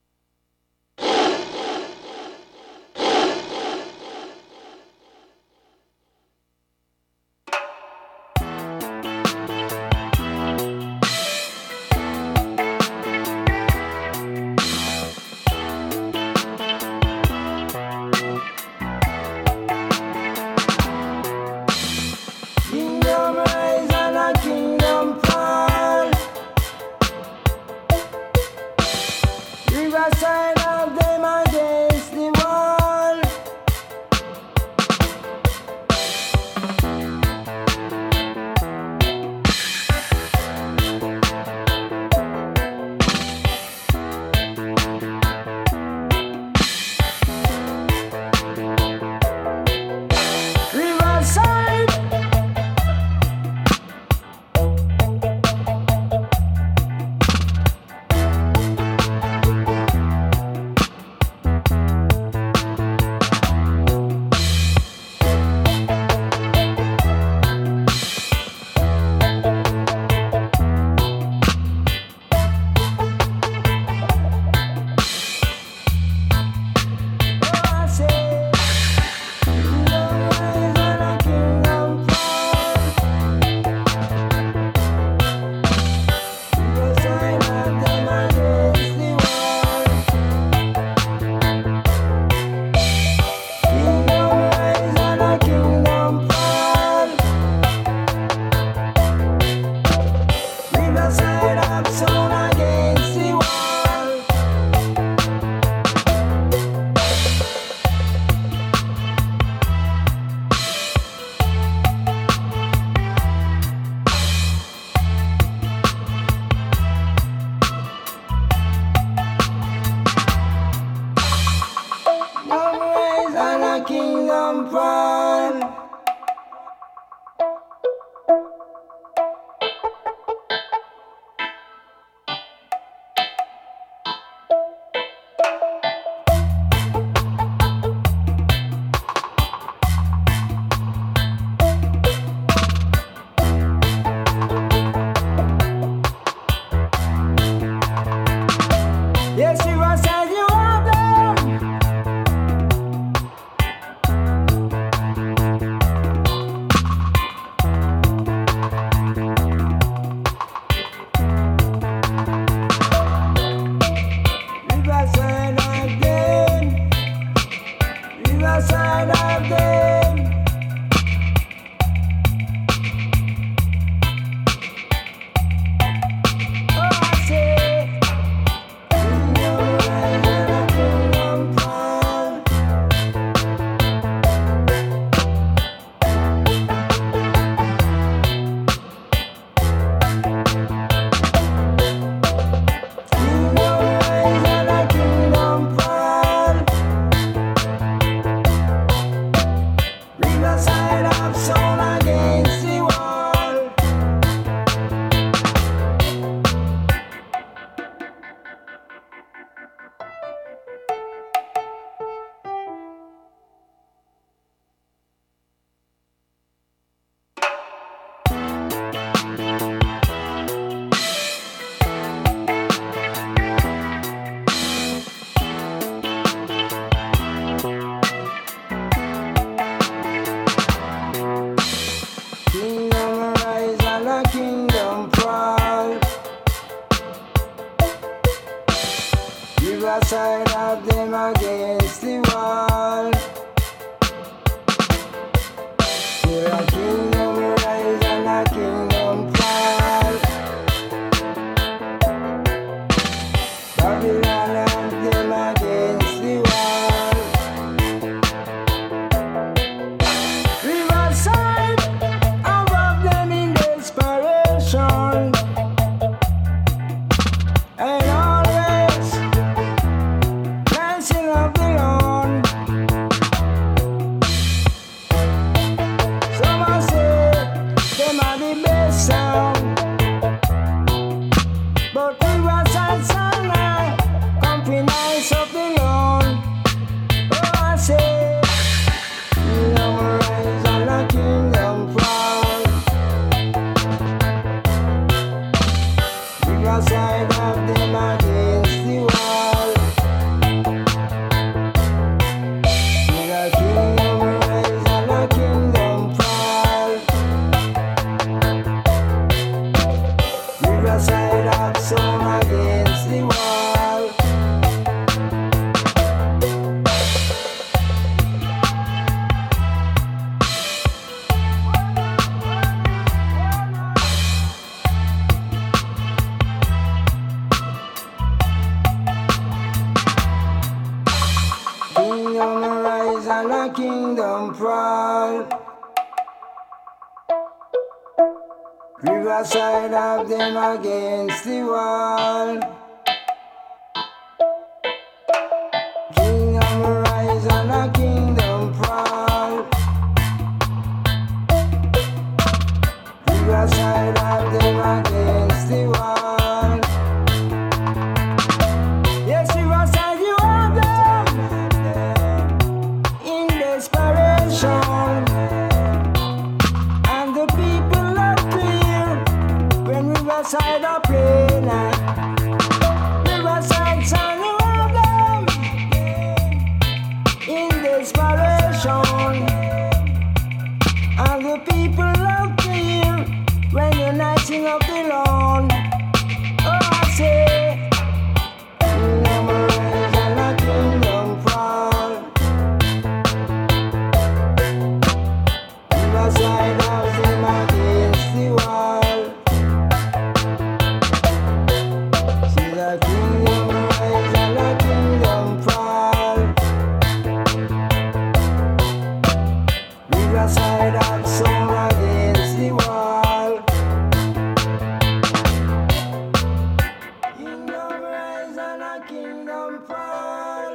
Side of them against the wall. Till a kingdom rise and a kingdom fall. Babylon and them against the wall. Riverside, above them in desperation. And always dancing up the lawn. Some say them kingdom proud. Riverside have them against the wall. Kingdom rise and a kingdom proud. Riverside have them against the wall. Yes, Riverside you have them in desperation. And the people love to hear when Riverside are playing night. Riverside sound you have them in desperation. And the people love to hear when you're knocking up the lawn. Oh, I say, kingdom rise and a kingdom fall. Riverside have them against the wall. See the kingdom rise and a kingdom fall. Riverside have some against the wall. Kingdom rise and a kingdom fall.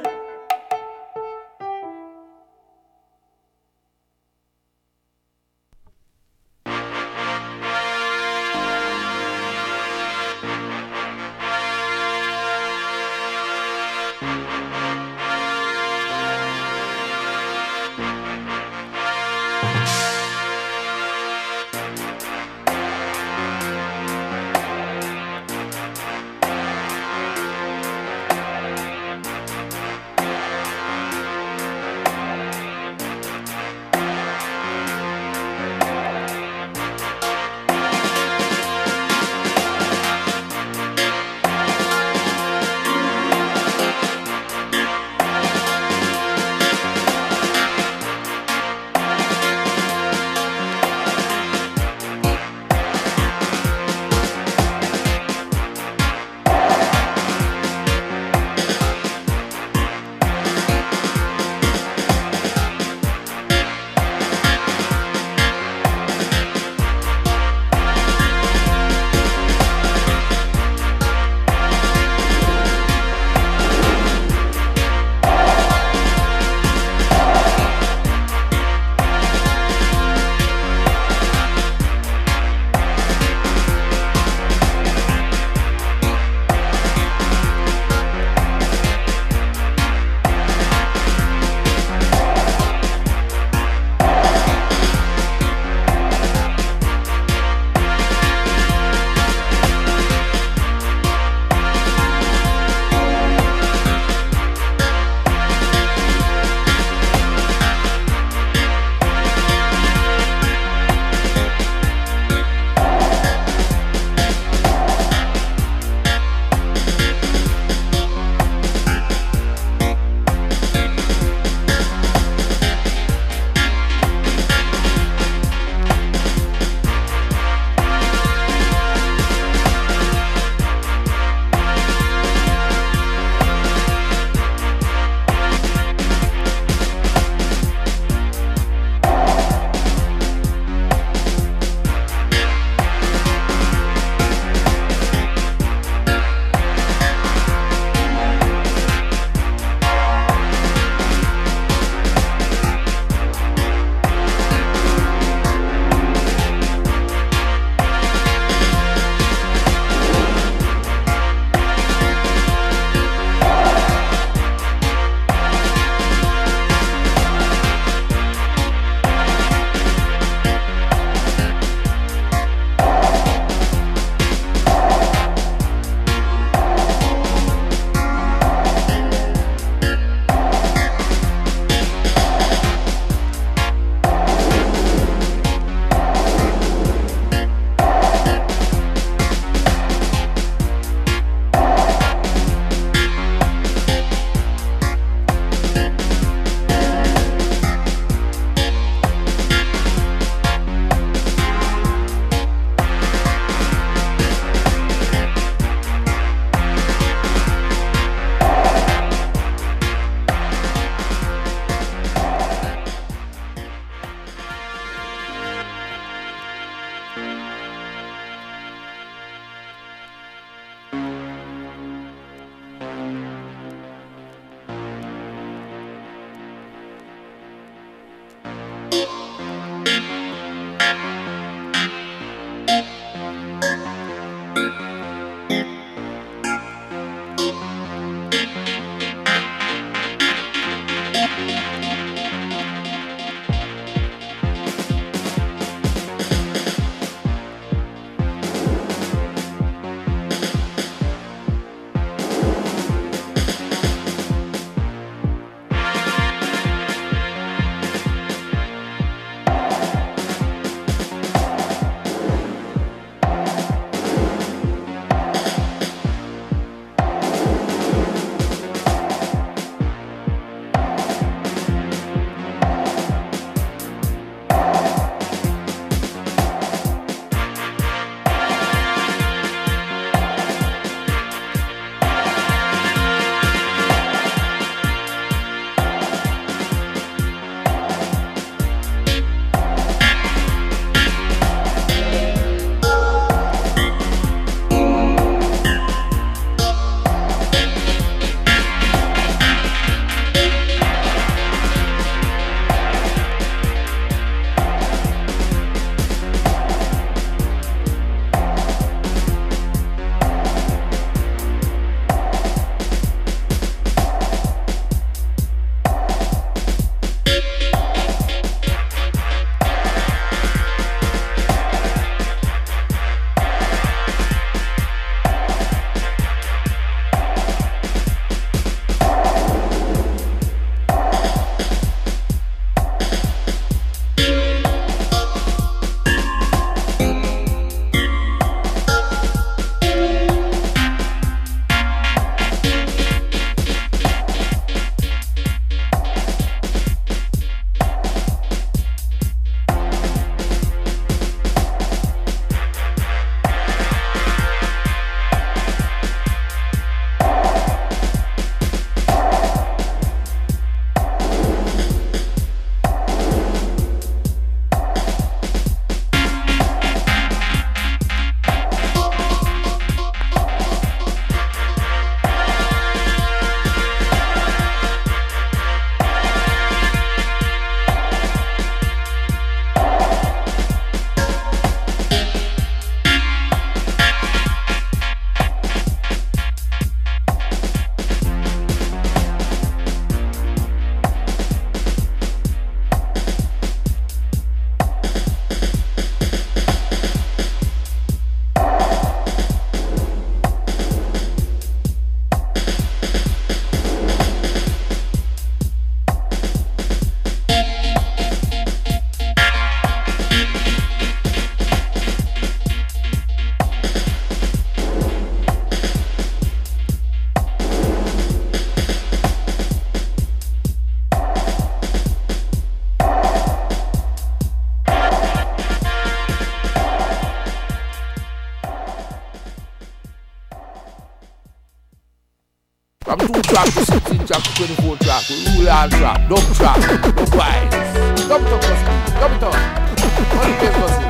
From 2 track to 16 track to 24 track, we rule all track, dub wise. Dub it up, Gospel, dub it up. What the place, Gospel?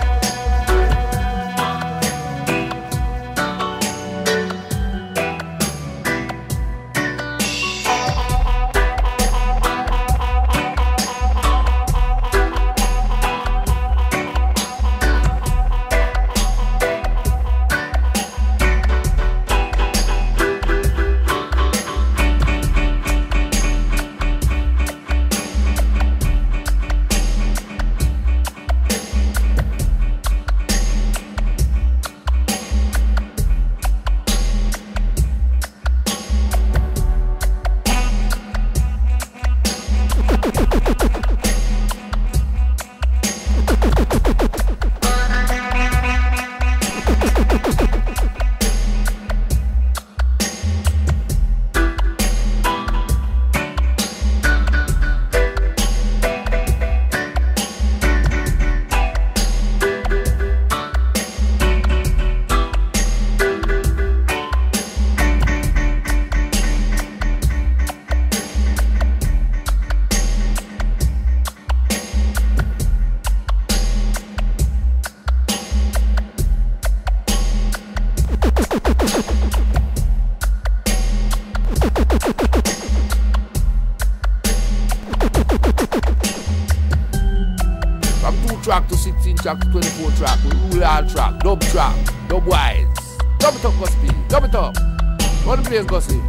Track to 24 track, we rule all track, dub wise. Dub it up, Gospel, dub it up. What the place, Gospel?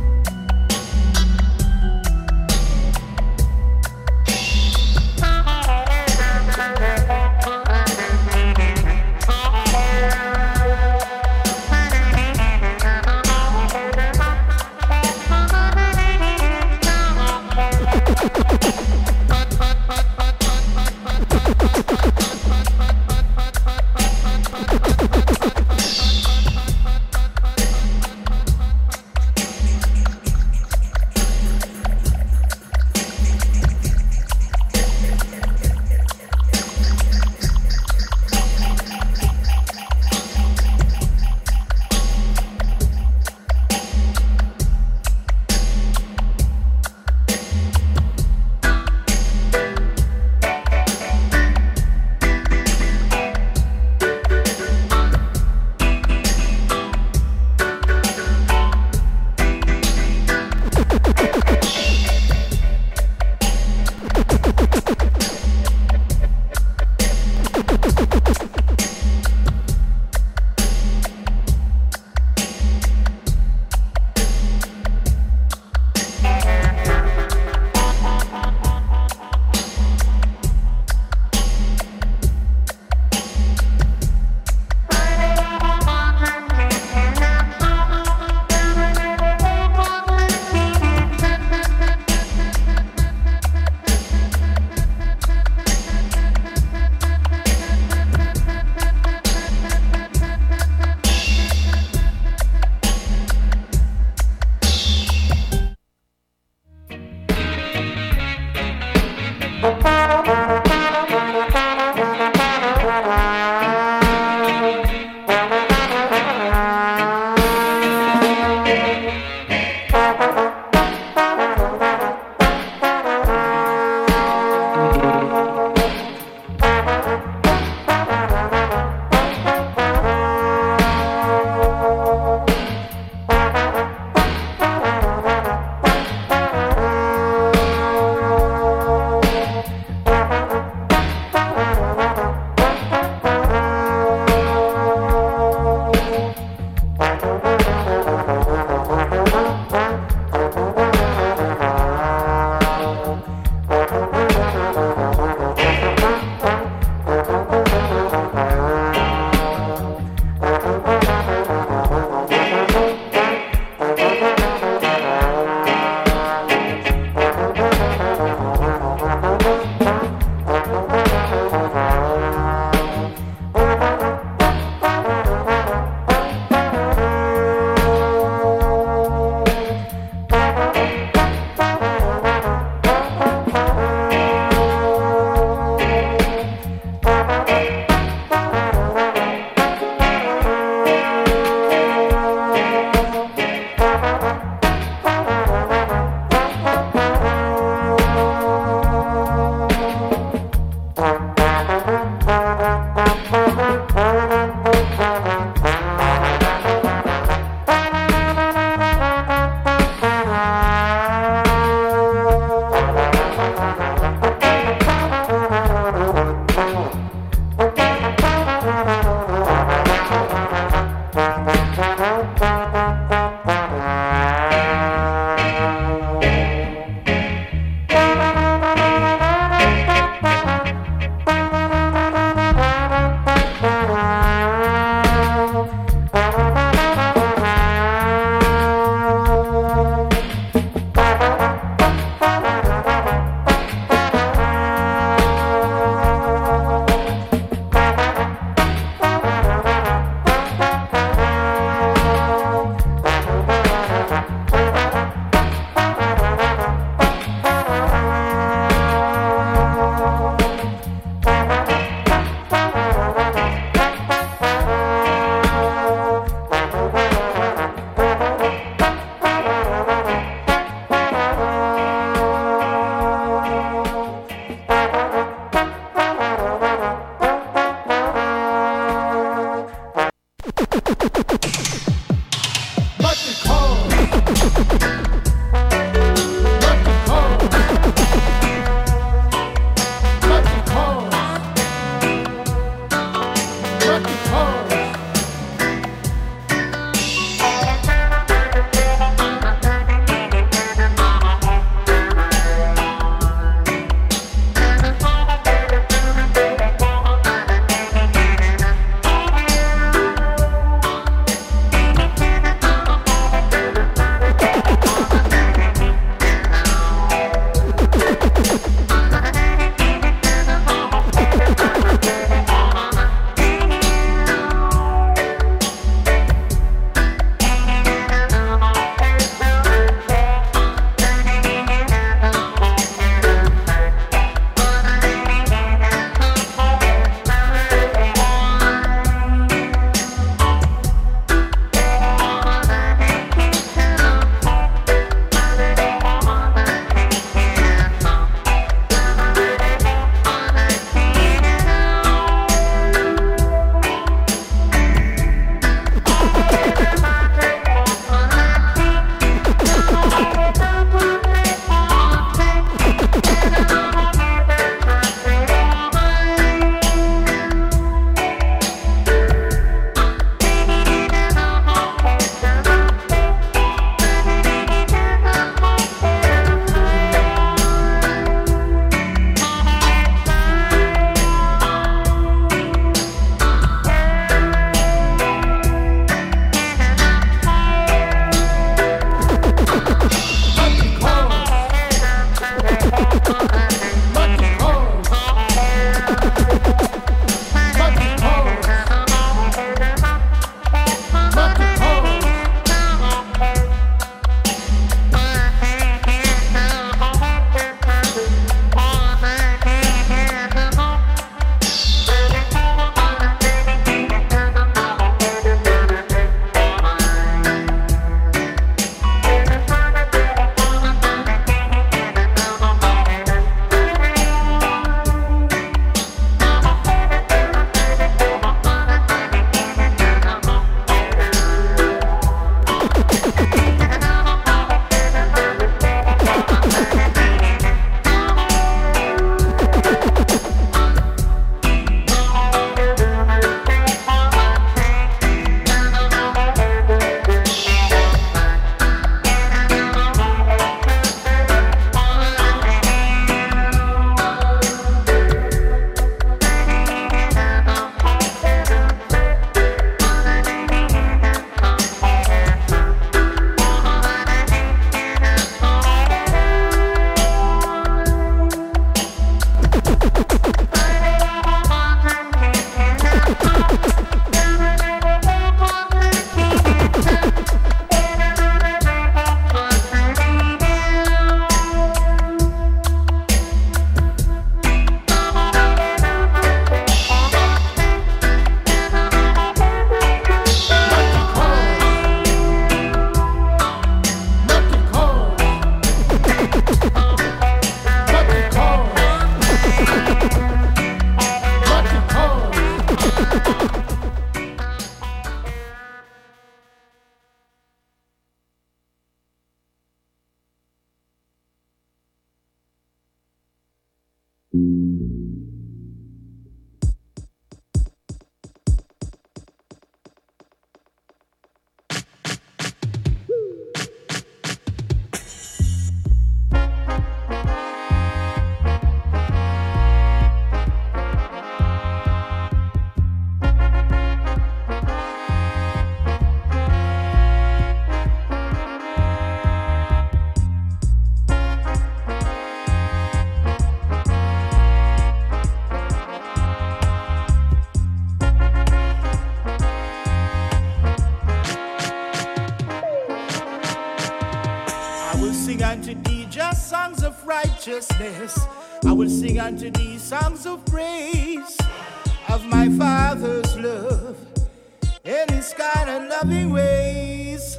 I will sing unto thee just songs of righteousness. I will sing unto thee songs of praise of my Father's love and his kind and loving ways.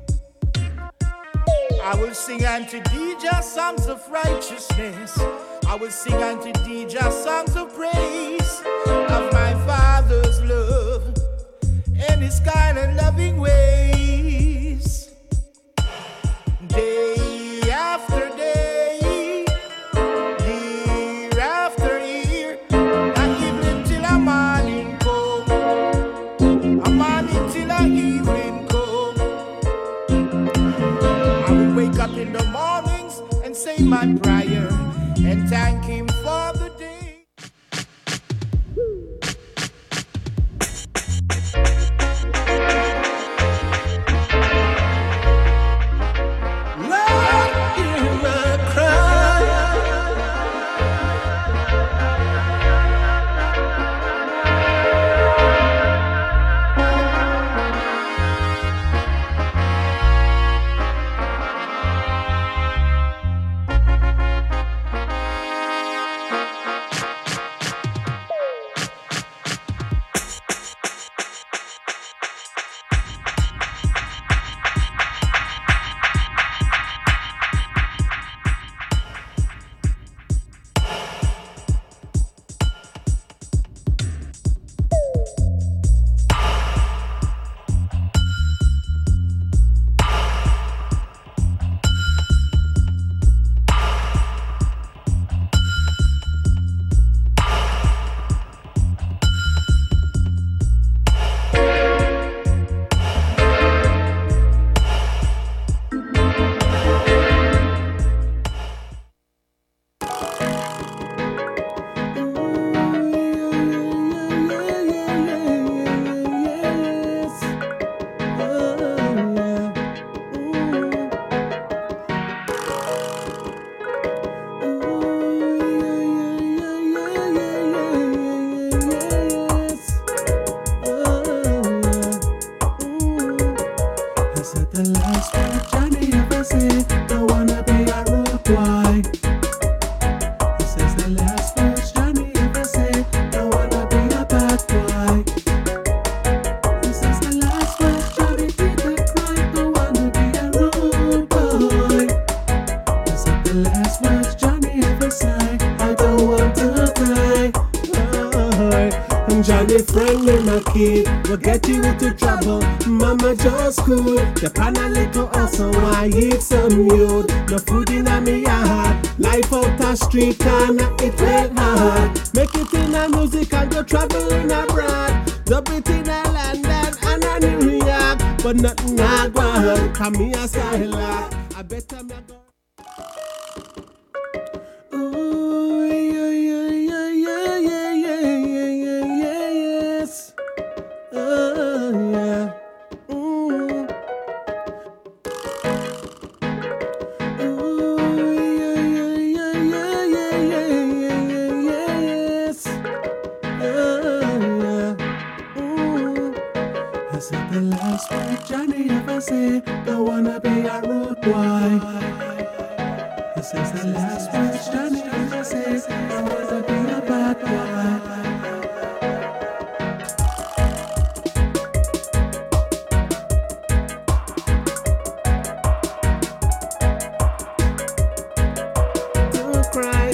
I will sing unto thee just songs of righteousness. I will sing unto thee just songs of praise of my Father's love and his kind and loving ways. Day after day, year after year, a evening till a morning come, a morning till a evening come. I will wake up in the mornings and say my prayer and thank him for the day. Johnny friendly my kid, will get you into trouble. Mama just cool, the pan a little also why eat some youth. No food in a me yard, life out a street corner it red hard. Make it in a music and go traveling abroad. Dub it in a London and a New York, but nothing I go. Come here a style, I better me go. Ooh, yeah, yeah, yeah, yeah, yeah, yeah, yeah, yeah, yes. Yeah. Ooh. Ooh, yeah, yeah, yeah, yeah, yeah, yeah, yeah, yes. Yeah. Ooh. I said the last word Johnny ever said, don't wanna be a rude boy. This is the last words Johnny ever says. I wanna be a bad boy. Don't cry.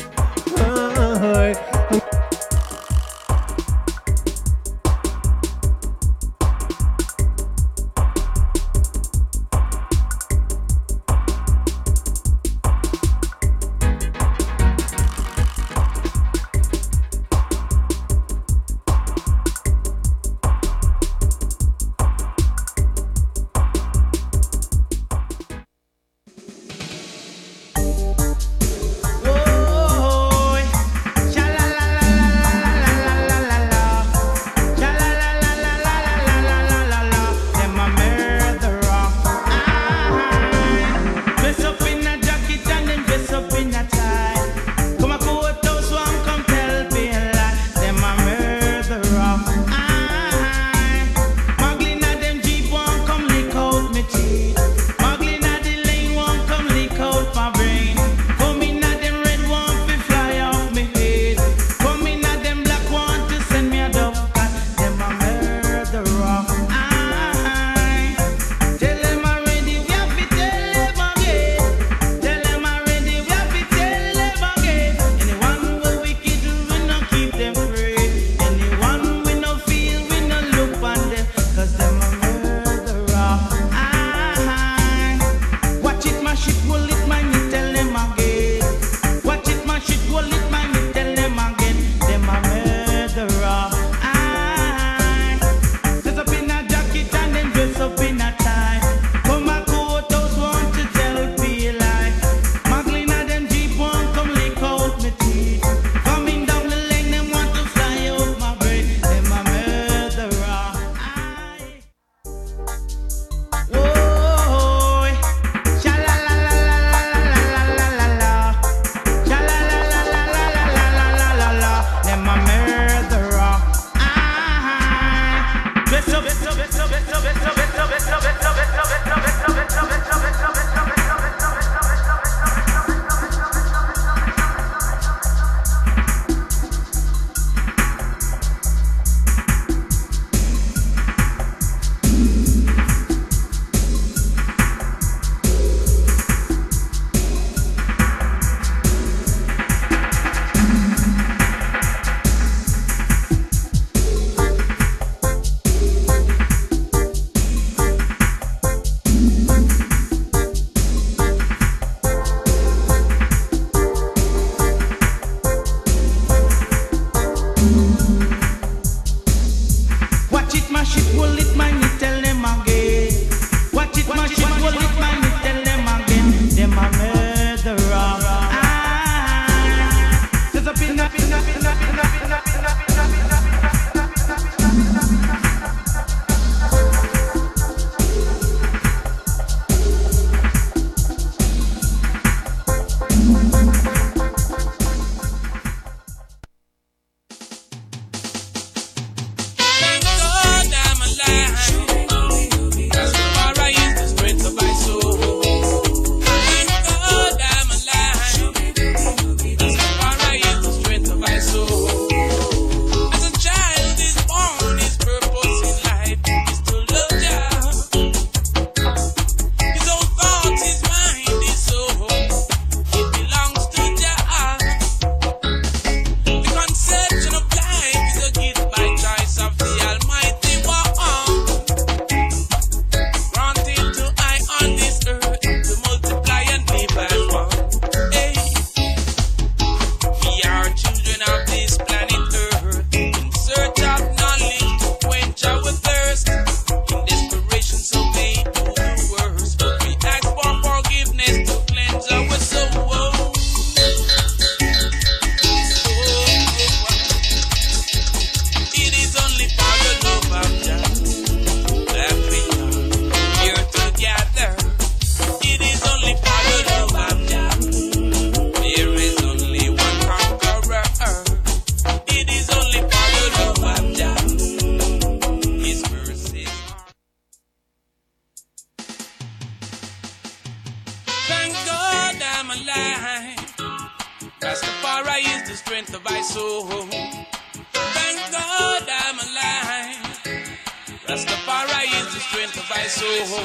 Rastafari is the strength of my soul. Thank God I'm alive. Rastafari is the strength of my soul.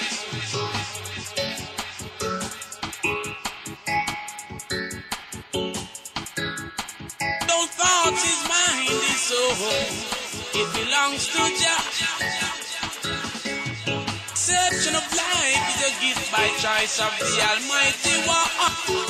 Don't thoughts his mind is soul. It belongs to Jah. Perception of life is a gift by choice of the Almighty One.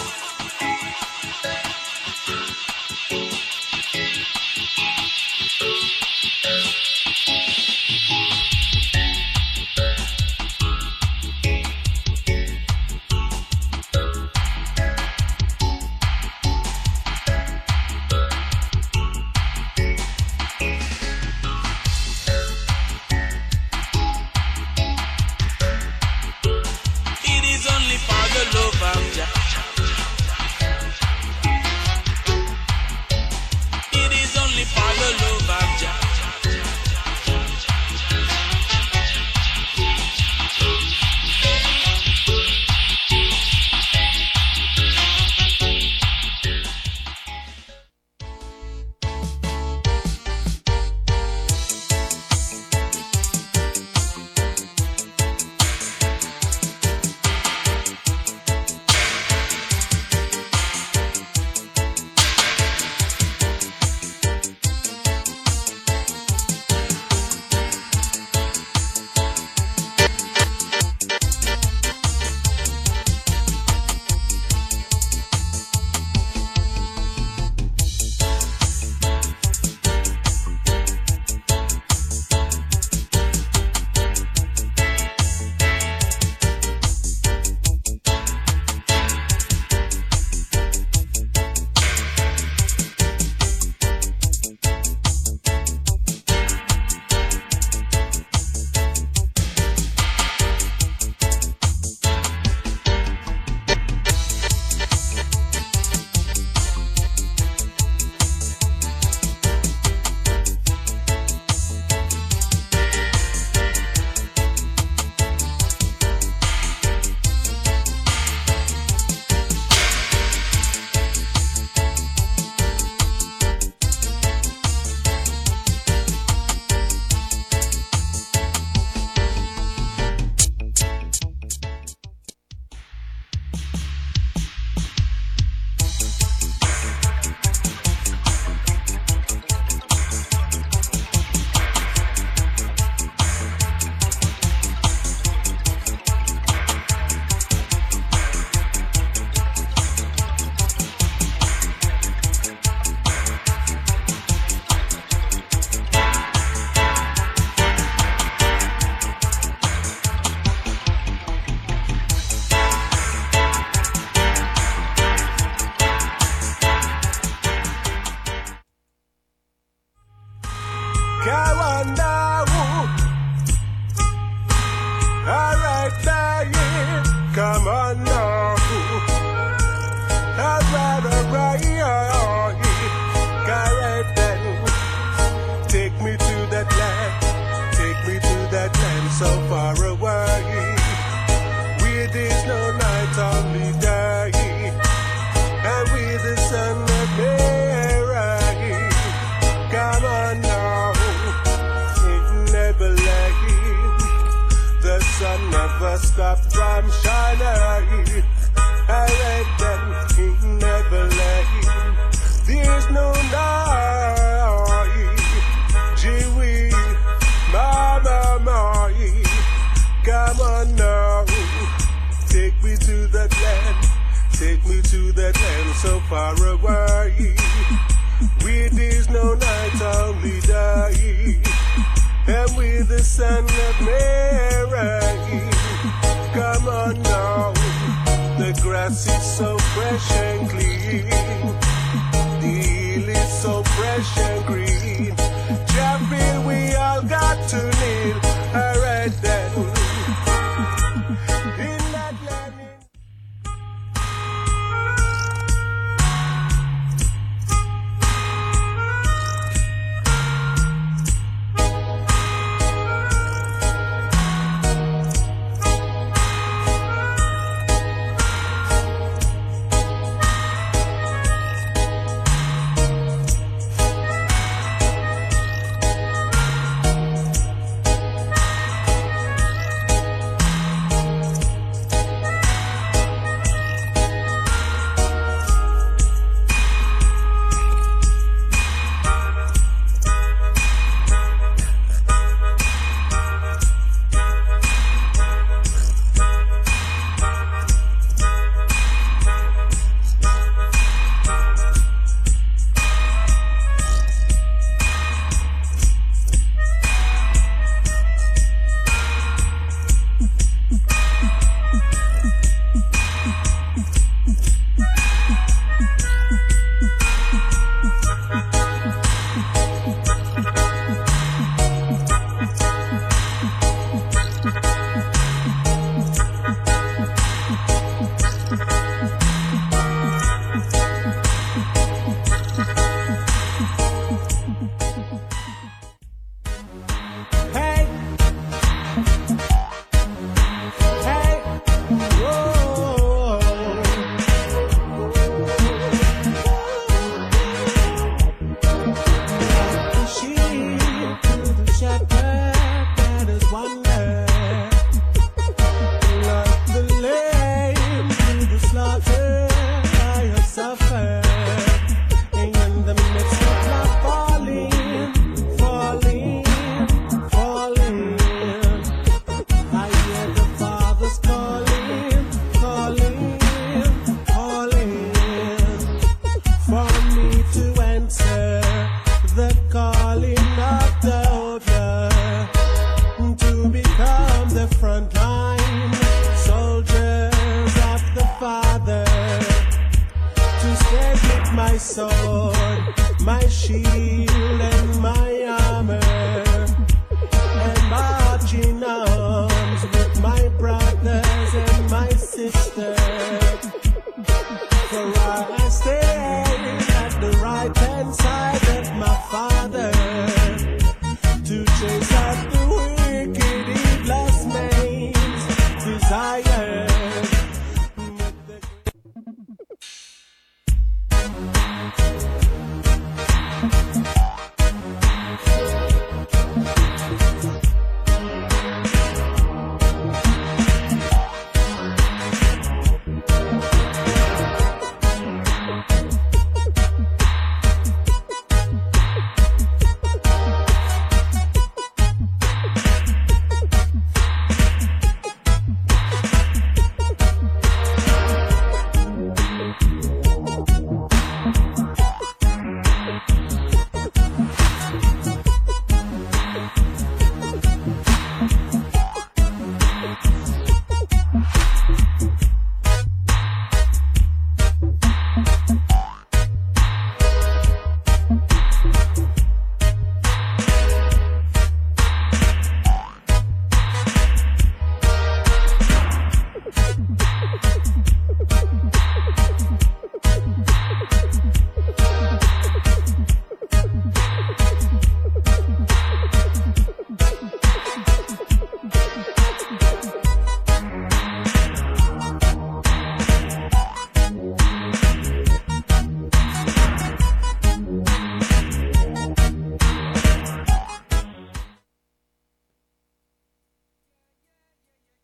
Come on now, I'd rather ride. Correct then. Take me to that land so far away. Where there's no night, only day, and with the sun that may rise. Come on now, it never lags. The sun never stops from shining. I read that it never lags. There's no night. Gee, mama, come on now. Take me to that land. Take me to that land so far away. Where there's no night, only day, and with the sun that may rise. Come on now, the grass is so fresh and clean, the hill is so fresh and green. Jumping, we all got to kneel. Alright then. In that land. suffer in the midst of my falling. I hear the Father's calling for me to answer the calling of the older, to become the frontline soldiers of the Father, to stand with my sword, my shield and my armor, and march in arms with my brothers and my sisters.